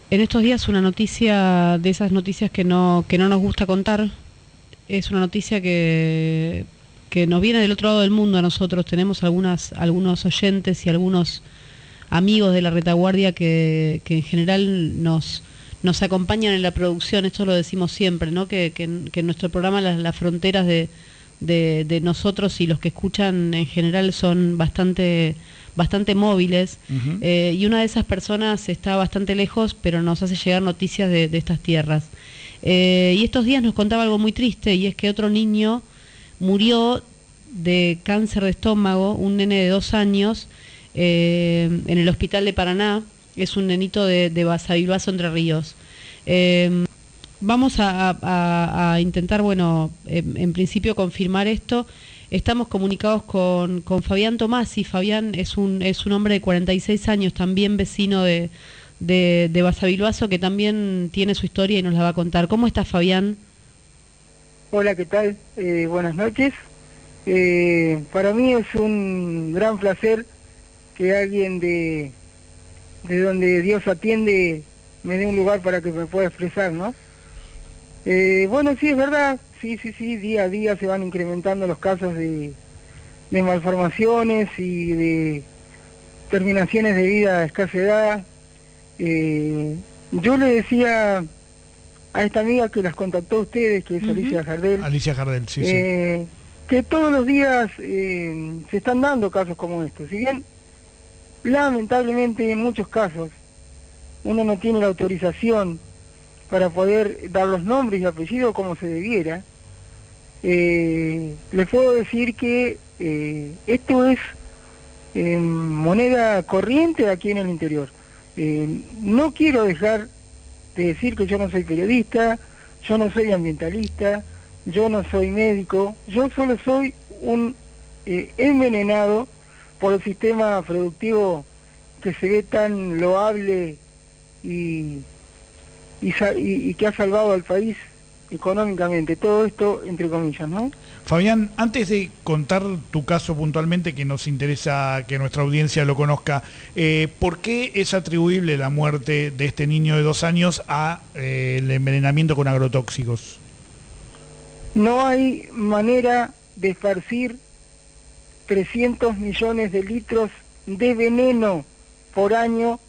en estos días una noticia de esas noticias que no que no nos gusta contar. Es una noticia que, que nos viene del otro lado del mundo a nosotros. Tenemos algunas algunos oyentes y algunos amigos de la retaguardia que, que en general nos nos acompañan en la producción. Esto lo decimos siempre, ¿no? Que, que, que en nuestro programa las, las fronteras de, de, de nosotros y los que escuchan en general son bastante bastante móviles. Uh-huh. eh, y una de esas personas está bastante lejos, pero nos hace llegar noticias de, de estas tierras. Eh, y estos días nos contaba algo muy triste, y es que otro niño murió de cáncer de estómago, un nene de dos años, eh, en el hospital de Paraná. Es un nenito de, de Basavilbaso, Entre Ríos. Eh, vamos a, a, a intentar, bueno, en, en principio confirmar esto. Estamos comunicados con, con Fabián Tomasi. Fabián es un, es un hombre de cuarenta y seis años, también vecino de, de, de Basavilbaso, que también tiene su historia y nos la va a contar. ¿Cómo estás, Fabián? Hola, ¿qué tal? Eh, buenas noches. Eh, para mí es un gran placer que alguien de, de donde Dios atiende me dé un lugar para que me pueda expresar, ¿no? Eh, bueno, sí, es verdad. Sí, sí, sí, día a día se van incrementando los casos de, de malformaciones y de terminaciones de vida a escasa edad. Eh, yo le decía a esta amiga que las contactó a ustedes, que es uh-huh. Alicia Jardel. Alicia Jardel, sí, eh, sí. Que todos los días eh, se están dando casos como estos. Si bien, lamentablemente, en muchos casos, uno no tiene la autorización para poder dar los nombres y apellidos como se debiera, eh, les puedo decir que eh, esto es eh, moneda corriente aquí en el interior. Eh, no quiero dejar de decir que yo no soy periodista, yo no soy ambientalista, yo no soy médico, yo solo soy un eh, envenenado por el sistema productivo que se ve tan loable y Y, y, y que ha salvado al país económicamente, todo esto entre comillas, ¿no? Fabián, antes de contar tu caso puntualmente, que nos interesa que nuestra audiencia lo conozca, eh, ¿por qué es atribuible la muerte de este niño de dos años a eh, el envenenamiento con agrotóxicos? No hay manera de esparcir trescientos millones de litros de veneno por año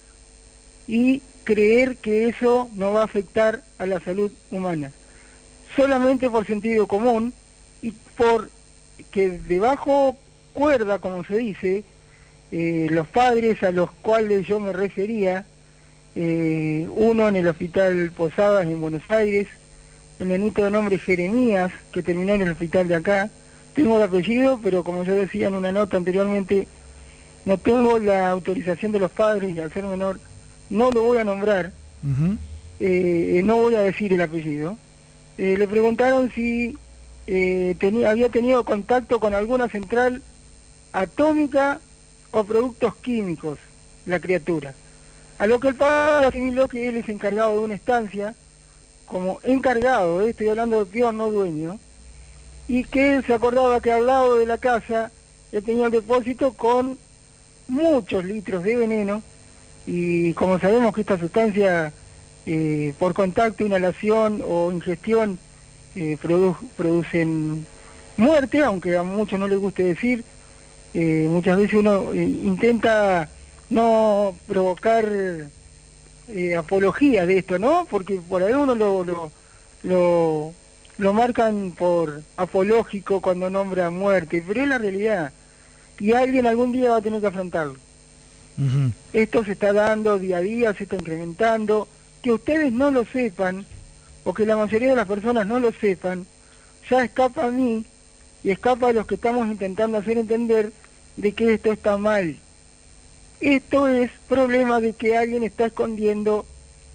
y creer que eso no va a afectar a la salud humana. Solamente por sentido común y por que debajo cuerda, como se dice, eh, los padres a los cuales yo me refería, eh, uno en el hospital Posadas en Buenos Aires, el nenito de nombre Jeremías, que terminó en el hospital de acá, tengo el apellido, pero como yo decía en una nota anteriormente, no tengo la autorización de los padres y al ser menor no lo voy a nombrar, uh-huh. eh, no voy a decir el apellido. Eh, le preguntaron si eh, tenía, había tenido contacto con alguna central atómica o productos químicos, la criatura. A lo que el padre asimiló que él es encargado de una estancia, como encargado, eh, estoy hablando de peón, no dueño, y que él se acordaba que al lado de la casa él tenía un depósito con muchos litros de veneno. Y como sabemos que esta sustancia eh, por contacto, inhalación o ingestión eh, produ producen muerte, aunque a muchos no les guste decir, eh, muchas veces uno eh, intenta no provocar eh, apología de esto, ¿no? Porque por ahí uno lo, lo, lo, lo marcan por apológico cuando nombra muerte, pero es la realidad y alguien algún día va a tener que afrontarlo. Uh-huh. Esto se está dando día a día, se está incrementando. Que ustedes no lo sepan, o que la mayoría de las personas no lo sepan, ya escapa a mí y escapa a los que estamos intentando hacer entender de que esto está mal. Esto es problema de que alguien está escondiendo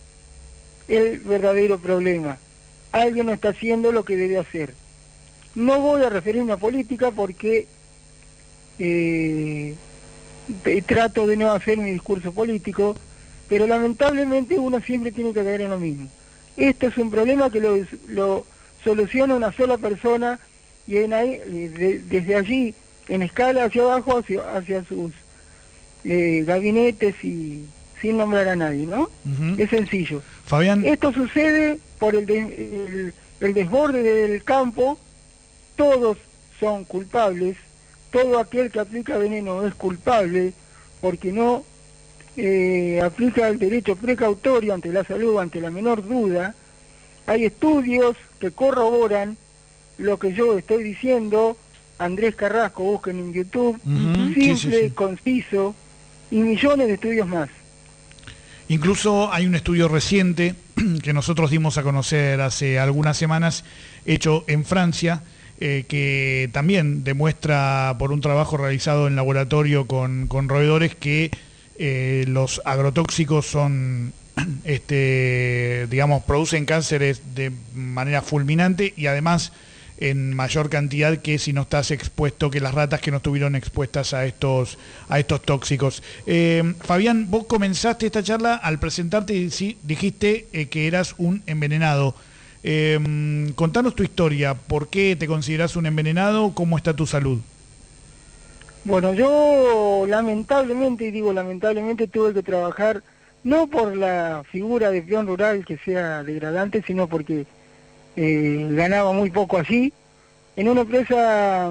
el verdadero problema. Alguien no está haciendo lo que debe hacer. No voy a referirme a política porque eh, trato de no hacer mi discurso político, pero lamentablemente uno siempre tiene que caer en lo mismo. Esto es un problema que lo, lo soluciona una sola persona y en ahí, de, desde allí, en escala hacia abajo, hacia, hacia sus eh, gabinetes y sin nombrar a nadie, ¿no? Ujú. Es sencillo. Fabián, Esto sucede por el, de- el, el desborde del campo, todos son culpables, todo aquel que aplica veneno es culpable, porque no eh, aplica el derecho precautorio ante la salud, ante la menor duda. Hay estudios que corroboran lo que yo estoy diciendo. Andrés Carrasco, busquen en YouTube, Ujú, simple, sí, sí, sí. conciso, y millones de estudios más. incluso hay un estudio reciente que nosotros dimos a conocer hace algunas semanas, hecho en Francia, eh, que también demuestra por un trabajo realizado en laboratorio con, con roedores que eh, los agrotóxicos son, este, digamos, producen cánceres de manera fulminante y además en mayor cantidad que si no estás expuesto, que las ratas que no estuvieron expuestas a estos a estos tóxicos. Eh, Fabián, vos comenzaste esta charla al presentarte y sí, dijiste eh, que eras un envenenado. Eh, contanos tu historia, ¿por qué te considerás un envenenado? ¿Cómo está tu salud? Bueno, yo lamentablemente, y digo lamentablemente, tuve que trabajar no por la figura de peón rural que sea degradante, sino porque eh, ganaba muy poco allí, en una empresa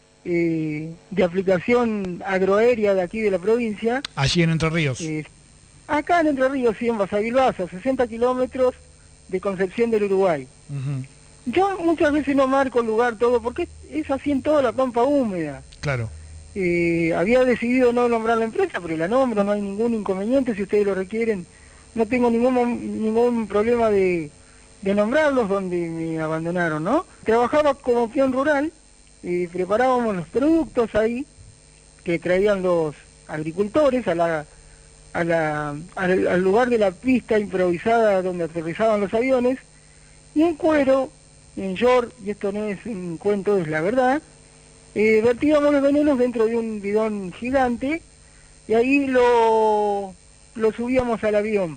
eh, de aplicación agroaérea de aquí de la provincia. Allí en Entre Ríos. Eh, acá en Entre Ríos, sí, en Basavilbaso, sesenta kilómetros de Concepción del Uruguay. Uh-huh. Yo muchas veces no marco el lugar todo, porque es así en toda la pampa húmeda. Claro. Eh, había decidido no nombrar la empresa, pero la nombro, no hay ningún inconveniente si ustedes lo requieren. No tengo ningún ningún problema de, de nombrarlos donde me abandonaron, ¿no? Trabajaba como peón rural, y preparábamos los productos ahí que traían los agricultores a la, a la, al, al lugar de la pista improvisada donde aterrizaban los aviones, y en cuero, en short, y esto no es un cuento, es la verdad. Eh, vertíamos los venenos dentro de un bidón gigante y ahí lo, lo subíamos al avión.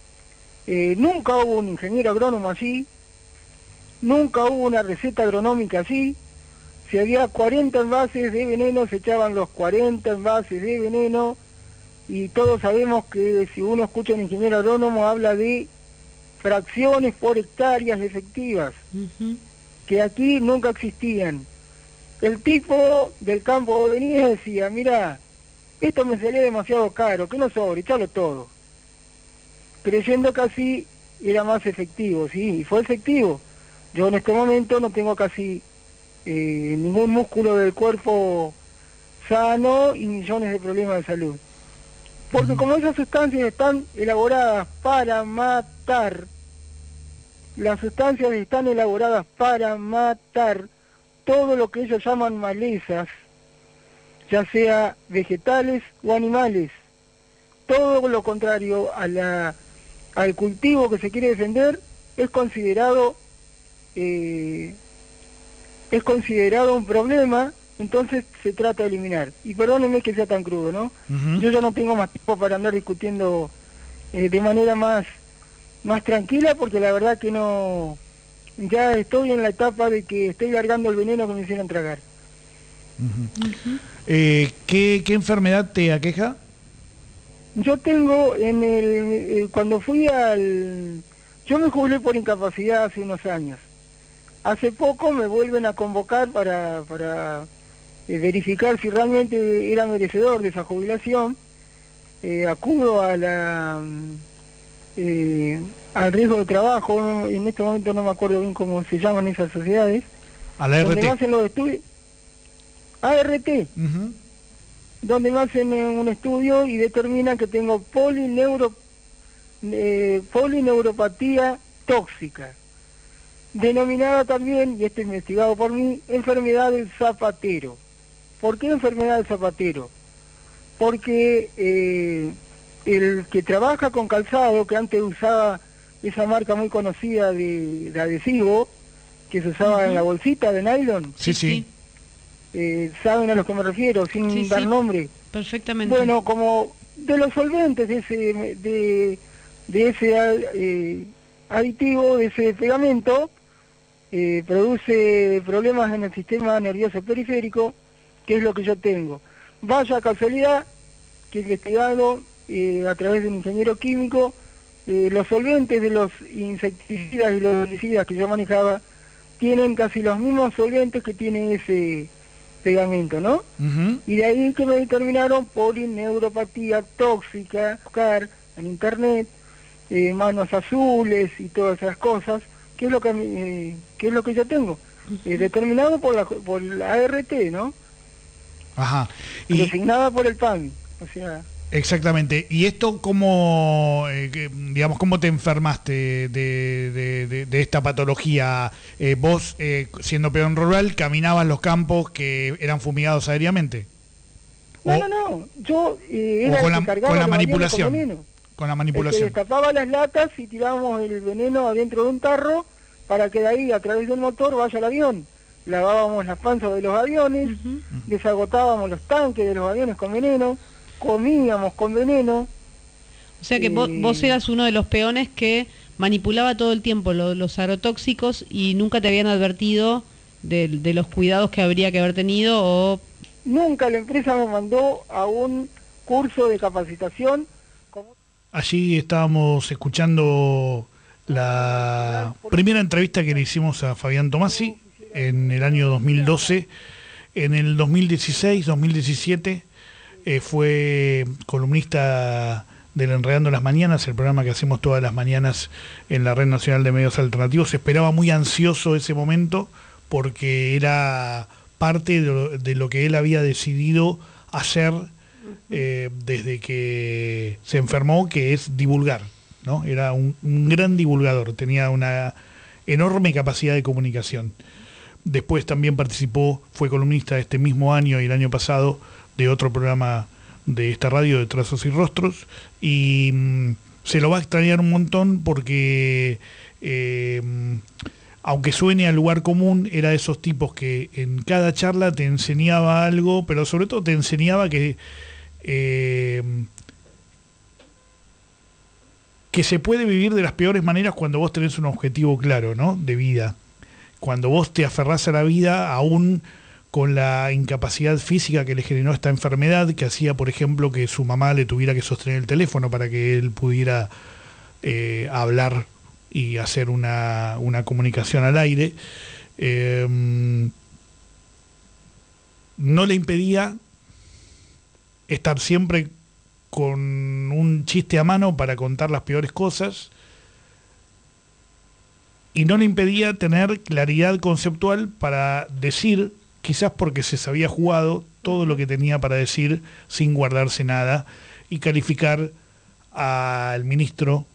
Eh, nunca hubo un ingeniero agrónomo así, nunca hubo una receta agronómica así. Si había cuarenta envases de veneno, se echaban los cuarenta envases de veneno, y todos sabemos que si uno escucha a un ingeniero agrónomo habla de fracciones por hectáreas efectivas, uh-huh. que aquí nunca existían. El tipo del campo venía y decía, mira, esto me salía demasiado caro, que no sobre, echalo todo. Creyendo que así era más efectivo, sí, y fue efectivo. Yo en este momento no tengo casi eh, ningún músculo del cuerpo sano y millones de problemas de salud. Porque como esas sustancias están elaboradas para matar, las sustancias están elaboradas para matar todo lo que ellos llaman malezas, ya sea vegetales o animales, todo lo contrario a la, al cultivo que se quiere defender es considerado eh, es considerado un problema, entonces se trata de eliminar. Y perdónenme que sea tan crudo, ¿no? Uh-huh. Yo ya no tengo más tiempo para andar discutiendo eh, de manera más, más tranquila, porque la verdad que no... ya estoy en la etapa de que estoy largando el veneno que me hicieron tragar. Uh-huh. Uh-huh. Eh, ¿qué, ¿Qué enfermedad te aqueja? Yo tengo, en el eh, cuando fui al... Yo me jubilé por incapacidad hace unos años. Hace poco me vuelven a convocar para, para eh, verificar si realmente era merecedor de esa jubilación. Eh, acudo a la... Eh, al riesgo de trabajo, en este momento no me acuerdo bien cómo se llaman esas sociedades, a la R T, donde me hacen los estudios, A R T, uh-huh. donde me hacen un estudio y determinan que tengo polineuro, eh, polineuropatía tóxica, denominada también, y esto es investigado por mí, enfermedad del zapatero. ¿Por qué enfermedad del zapatero? Porque eh, el que trabaja con calzado, que antes usaba esa marca muy conocida de, de adhesivo, que se usaba uh-huh. en la bolsita de nylon. Sí, sí. Eh, ¿Saben a lo que me refiero? Sin sí, dar sí. nombre. Perfectamente. Bueno, como de los solventes de ese, de, de ese eh, aditivo, de ese pegamento, eh, produce problemas en el sistema nervioso periférico, que es lo que yo tengo. Vaya casualidad que investigado eh, a través de un ingeniero químico, eh, los solventes de los insecticidas y los herbicidas que yo manejaba tienen casi los mismos solventes que tiene ese pegamento, ¿no? Uh-huh. Y de ahí que me determinaron polineuropatía tóxica, buscar en internet, eh, manos azules y todas esas cosas, que es lo que, eh, que es lo que yo tengo, eh, determinado por la, por la A R T, ¿no? Ajá. Y designada por el P A M I, o sea... Exactamente. ¿Y esto cómo, eh, que, digamos, cómo te enfermaste de, de, de, de esta patología? Eh, vos, eh, siendo peón rural, caminabas los campos que eran fumigados aéreamente. No, o, no, no. Yo eh, era o con el la, que cargaba con la los manipulación. Con veneno. Con la El que manipulación. destapaba las latas y tirábamos el veneno adentro de un tarro para que de ahí, a través del motor, vaya al avión. Lavábamos las panzas de los aviones, uh-huh. desagotábamos los tanques de los aviones con veneno, comíamos con veneno. O sea que eh... vos, vos eras uno de los peones que manipulaba todo el tiempo lo, los agrotóxicos y nunca te habían advertido de, de los cuidados que habría que haber tenido o... Nunca la empresa me mandó a un curso de capacitación. Allí estábamos escuchando la primera entrevista que le hicimos a Fabián Tomasi en el año dos mil doce. En el dos mil dieciséis, dos mil diecisiete eh, fue columnista del Enredando las Mañanas, el programa que hacemos todas las mañanas en la Red Nacional de Medios Alternativos. Se esperaba muy ansioso ese momento porque era parte de lo, de lo que él había decidido hacer eh, desde que se enfermó, que es divulgar, ¿no? Era un, un gran divulgador, tenía una enorme capacidad de comunicación. Después también participó, fue columnista este mismo año y el año pasado de otro programa de esta radio, de Trazos y Rostros, y mmm, se lo va a extrañar un montón porque, eh, aunque suene al lugar común, era de esos tipos que en cada charla te enseñaba algo, pero sobre todo te enseñaba que eh, que se puede vivir de las peores maneras cuando vos tenés un objetivo claro, ¿no? De vida. Cuando vos te aferrás a la vida, aún con la incapacidad física que le generó esta enfermedad, que hacía, por ejemplo, que su mamá le tuviera que sostener el teléfono para que él pudiera eh, hablar y hacer una, una comunicación al aire, eh, no le impedía estar siempre con un chiste a mano para contar las peores cosas, y no le impedía tener claridad conceptual para decir, quizás porque se se había jugado, todo lo que tenía para decir sin guardarse nada, y calificar al ministro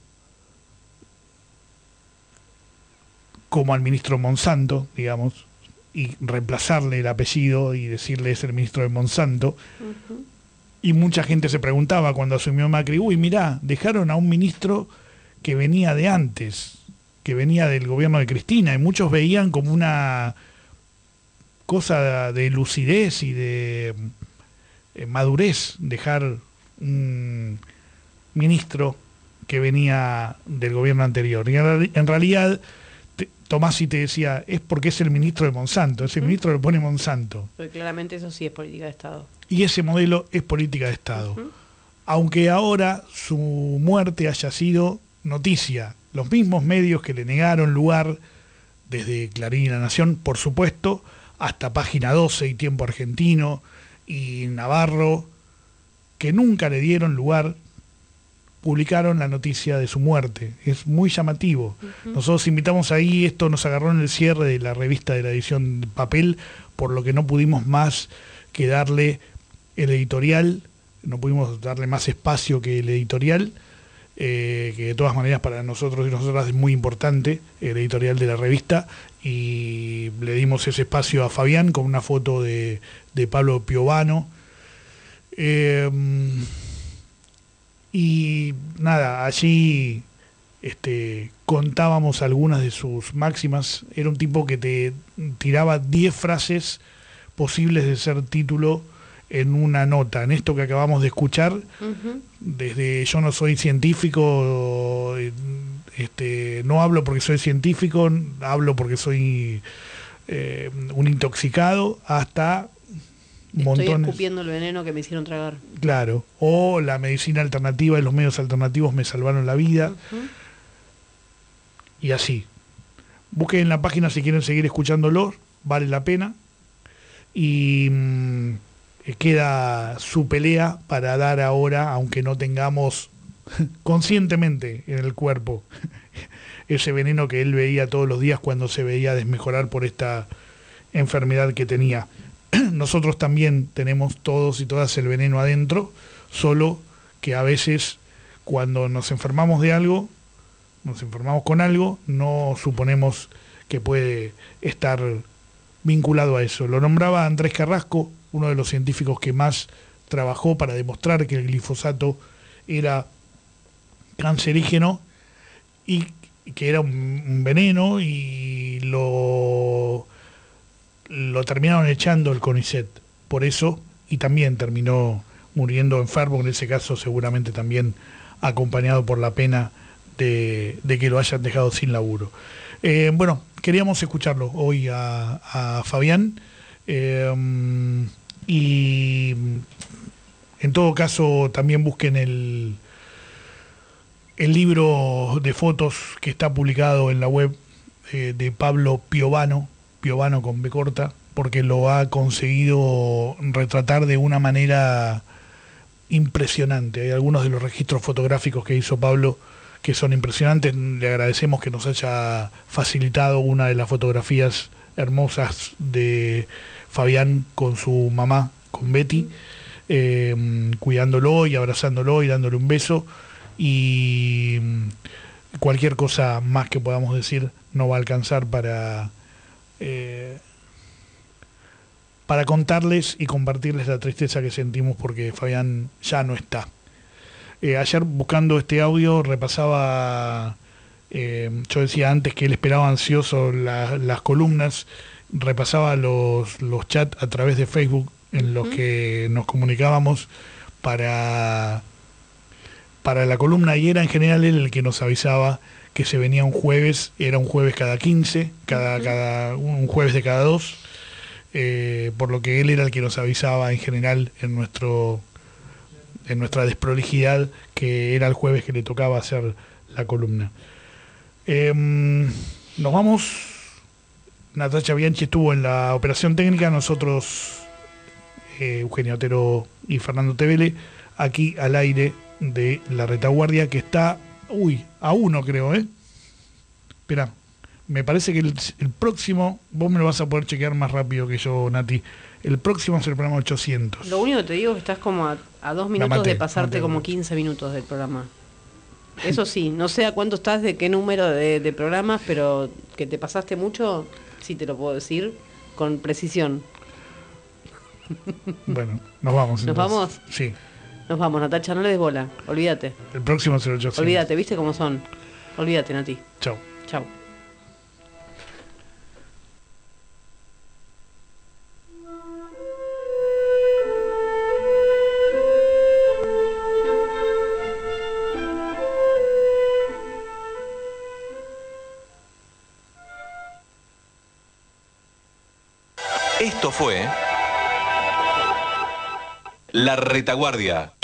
como al ministro Monsanto, digamos, y reemplazarle el apellido y decirle es el ministro de Monsanto. Uh-huh. Y mucha gente se preguntaba cuando asumió Macri, uy, mirá, dejaron a un ministro que venía de antes, que venía del gobierno de Cristina, y muchos veían como una cosa de lucidez y de eh, madurez dejar un ministro que venía del gobierno anterior. Y en, en realidad te, Tomasi te decía, es porque es el ministro de Monsanto, ese uh-huh. ministro lo pone Monsanto. Porque claramente eso sí es política de Estado. Y ese modelo es política de Estado. Uh-huh. Aunque ahora su muerte haya sido noticia, los mismos medios que le negaron lugar, desde Clarín y La Nación, por supuesto, hasta Página doce y Tiempo Argentino y Navarro, que nunca le dieron lugar, publicaron la noticia de su muerte. Es muy llamativo. Uh-huh. Nosotros invitamos ahí, esto nos agarró en el cierre de la revista de la edición de papel, por lo que no pudimos más que darle el editorial, no pudimos darle más espacio que el editorial, eh, que de todas maneras para nosotros y nosotras es muy importante, el editorial de la revista, y le dimos ese espacio a Fabián con una foto de, de Pablo Piovano. Eh, y nada, allí este, contábamos algunas de sus máximas. Era un tipo que te tiraba diez frases posibles de ser título en una nota. En esto que acabamos de escuchar, uh-huh. desde yo no soy científico, este, no hablo porque soy científico, hablo porque soy eh, un intoxicado, hasta Estoy montones. escupiendo el veneno que me hicieron tragar. Claro, o la medicina alternativa y los medios alternativos me salvaron la vida. Uh-huh. Y así. Busquen en la página si quieren seguir escuchándolo, vale la pena. Y mmm, queda su pelea para dar ahora, aunque no tengamos conscientemente en el cuerpo ese veneno que él veía todos los días cuando se veía desmejorar por esta enfermedad que tenía. Nosotros también tenemos todos y todas el veneno adentro, solo que a veces cuando nos enfermamos de algo, nos enfermamos con algo, no suponemos que puede estar vinculado a eso. Lo nombraba Andrés Carrasco, uno de los científicos que más trabajó para demostrar que el glifosato era cancerígeno y que era un, un veneno, y lo, lo terminaron echando el CONICET por eso, y también terminó muriendo enfermo, en ese caso seguramente también acompañado por la pena de, de que lo hayan dejado sin laburo. Eh, bueno, queríamos escucharlo hoy a, a Fabián, eh, y en todo caso también busquen el, el libro de fotos que está publicado en la web eh, de Pablo Piovano, Piovano con B corta, porque lo ha conseguido retratar de una manera impresionante. Hay algunos de los registros fotográficos que hizo Pablo que son impresionantes. Le agradecemos que nos haya facilitado una de las fotografías hermosas de Fabián con su mamá, con Betty, eh, cuidándolo y abrazándolo y dándole un beso, y cualquier cosa más que podamos decir no va a alcanzar para eh, para contarles y compartirles la tristeza que sentimos porque Fabián ya no está. Eh, ayer buscando este audio repasaba, eh, yo decía antes que él esperaba ansioso la, las columnas, repasaba los, los chats a través de Facebook en los que nos comunicábamos para, para la columna, y era en general él el que nos avisaba que se venía un jueves, era un jueves cada quince, cada, uh-huh. cada, un jueves de cada dos, eh, por lo que él era el que nos avisaba en general en nuestro en nuestra desprolijidad, que era el jueves que le tocaba hacer la columna. Eh, nos vamos. Natacha Bianchi estuvo en la operación técnica, nosotros, eh, Eugenio Otero y Fernando Tevele, aquí al aire de La Retaguardia, que está, uy, a uno creo, ¿eh? Espera, me parece que el, el próximo, vos me lo vas a poder chequear más rápido que yo, Nati, el próximo es el programa ochocientos. Lo único que te digo es que estás como a, a dos minutos maté, de pasarte como quince minutos del programa. Eso sí, no sé a cuánto estás, de qué número de, de programas, pero que te pasaste mucho, sí te lo puedo decir con precisión. Bueno, nos vamos. ¿Nos entonces. vamos? Sí. Nos vamos, Natacha, no le des bola, olvídate. El próximo es el ochocientos. Olvídate, ¿viste cómo son? Olvídate, Nati. Chau. Chau. Esto fue La Retaguardia.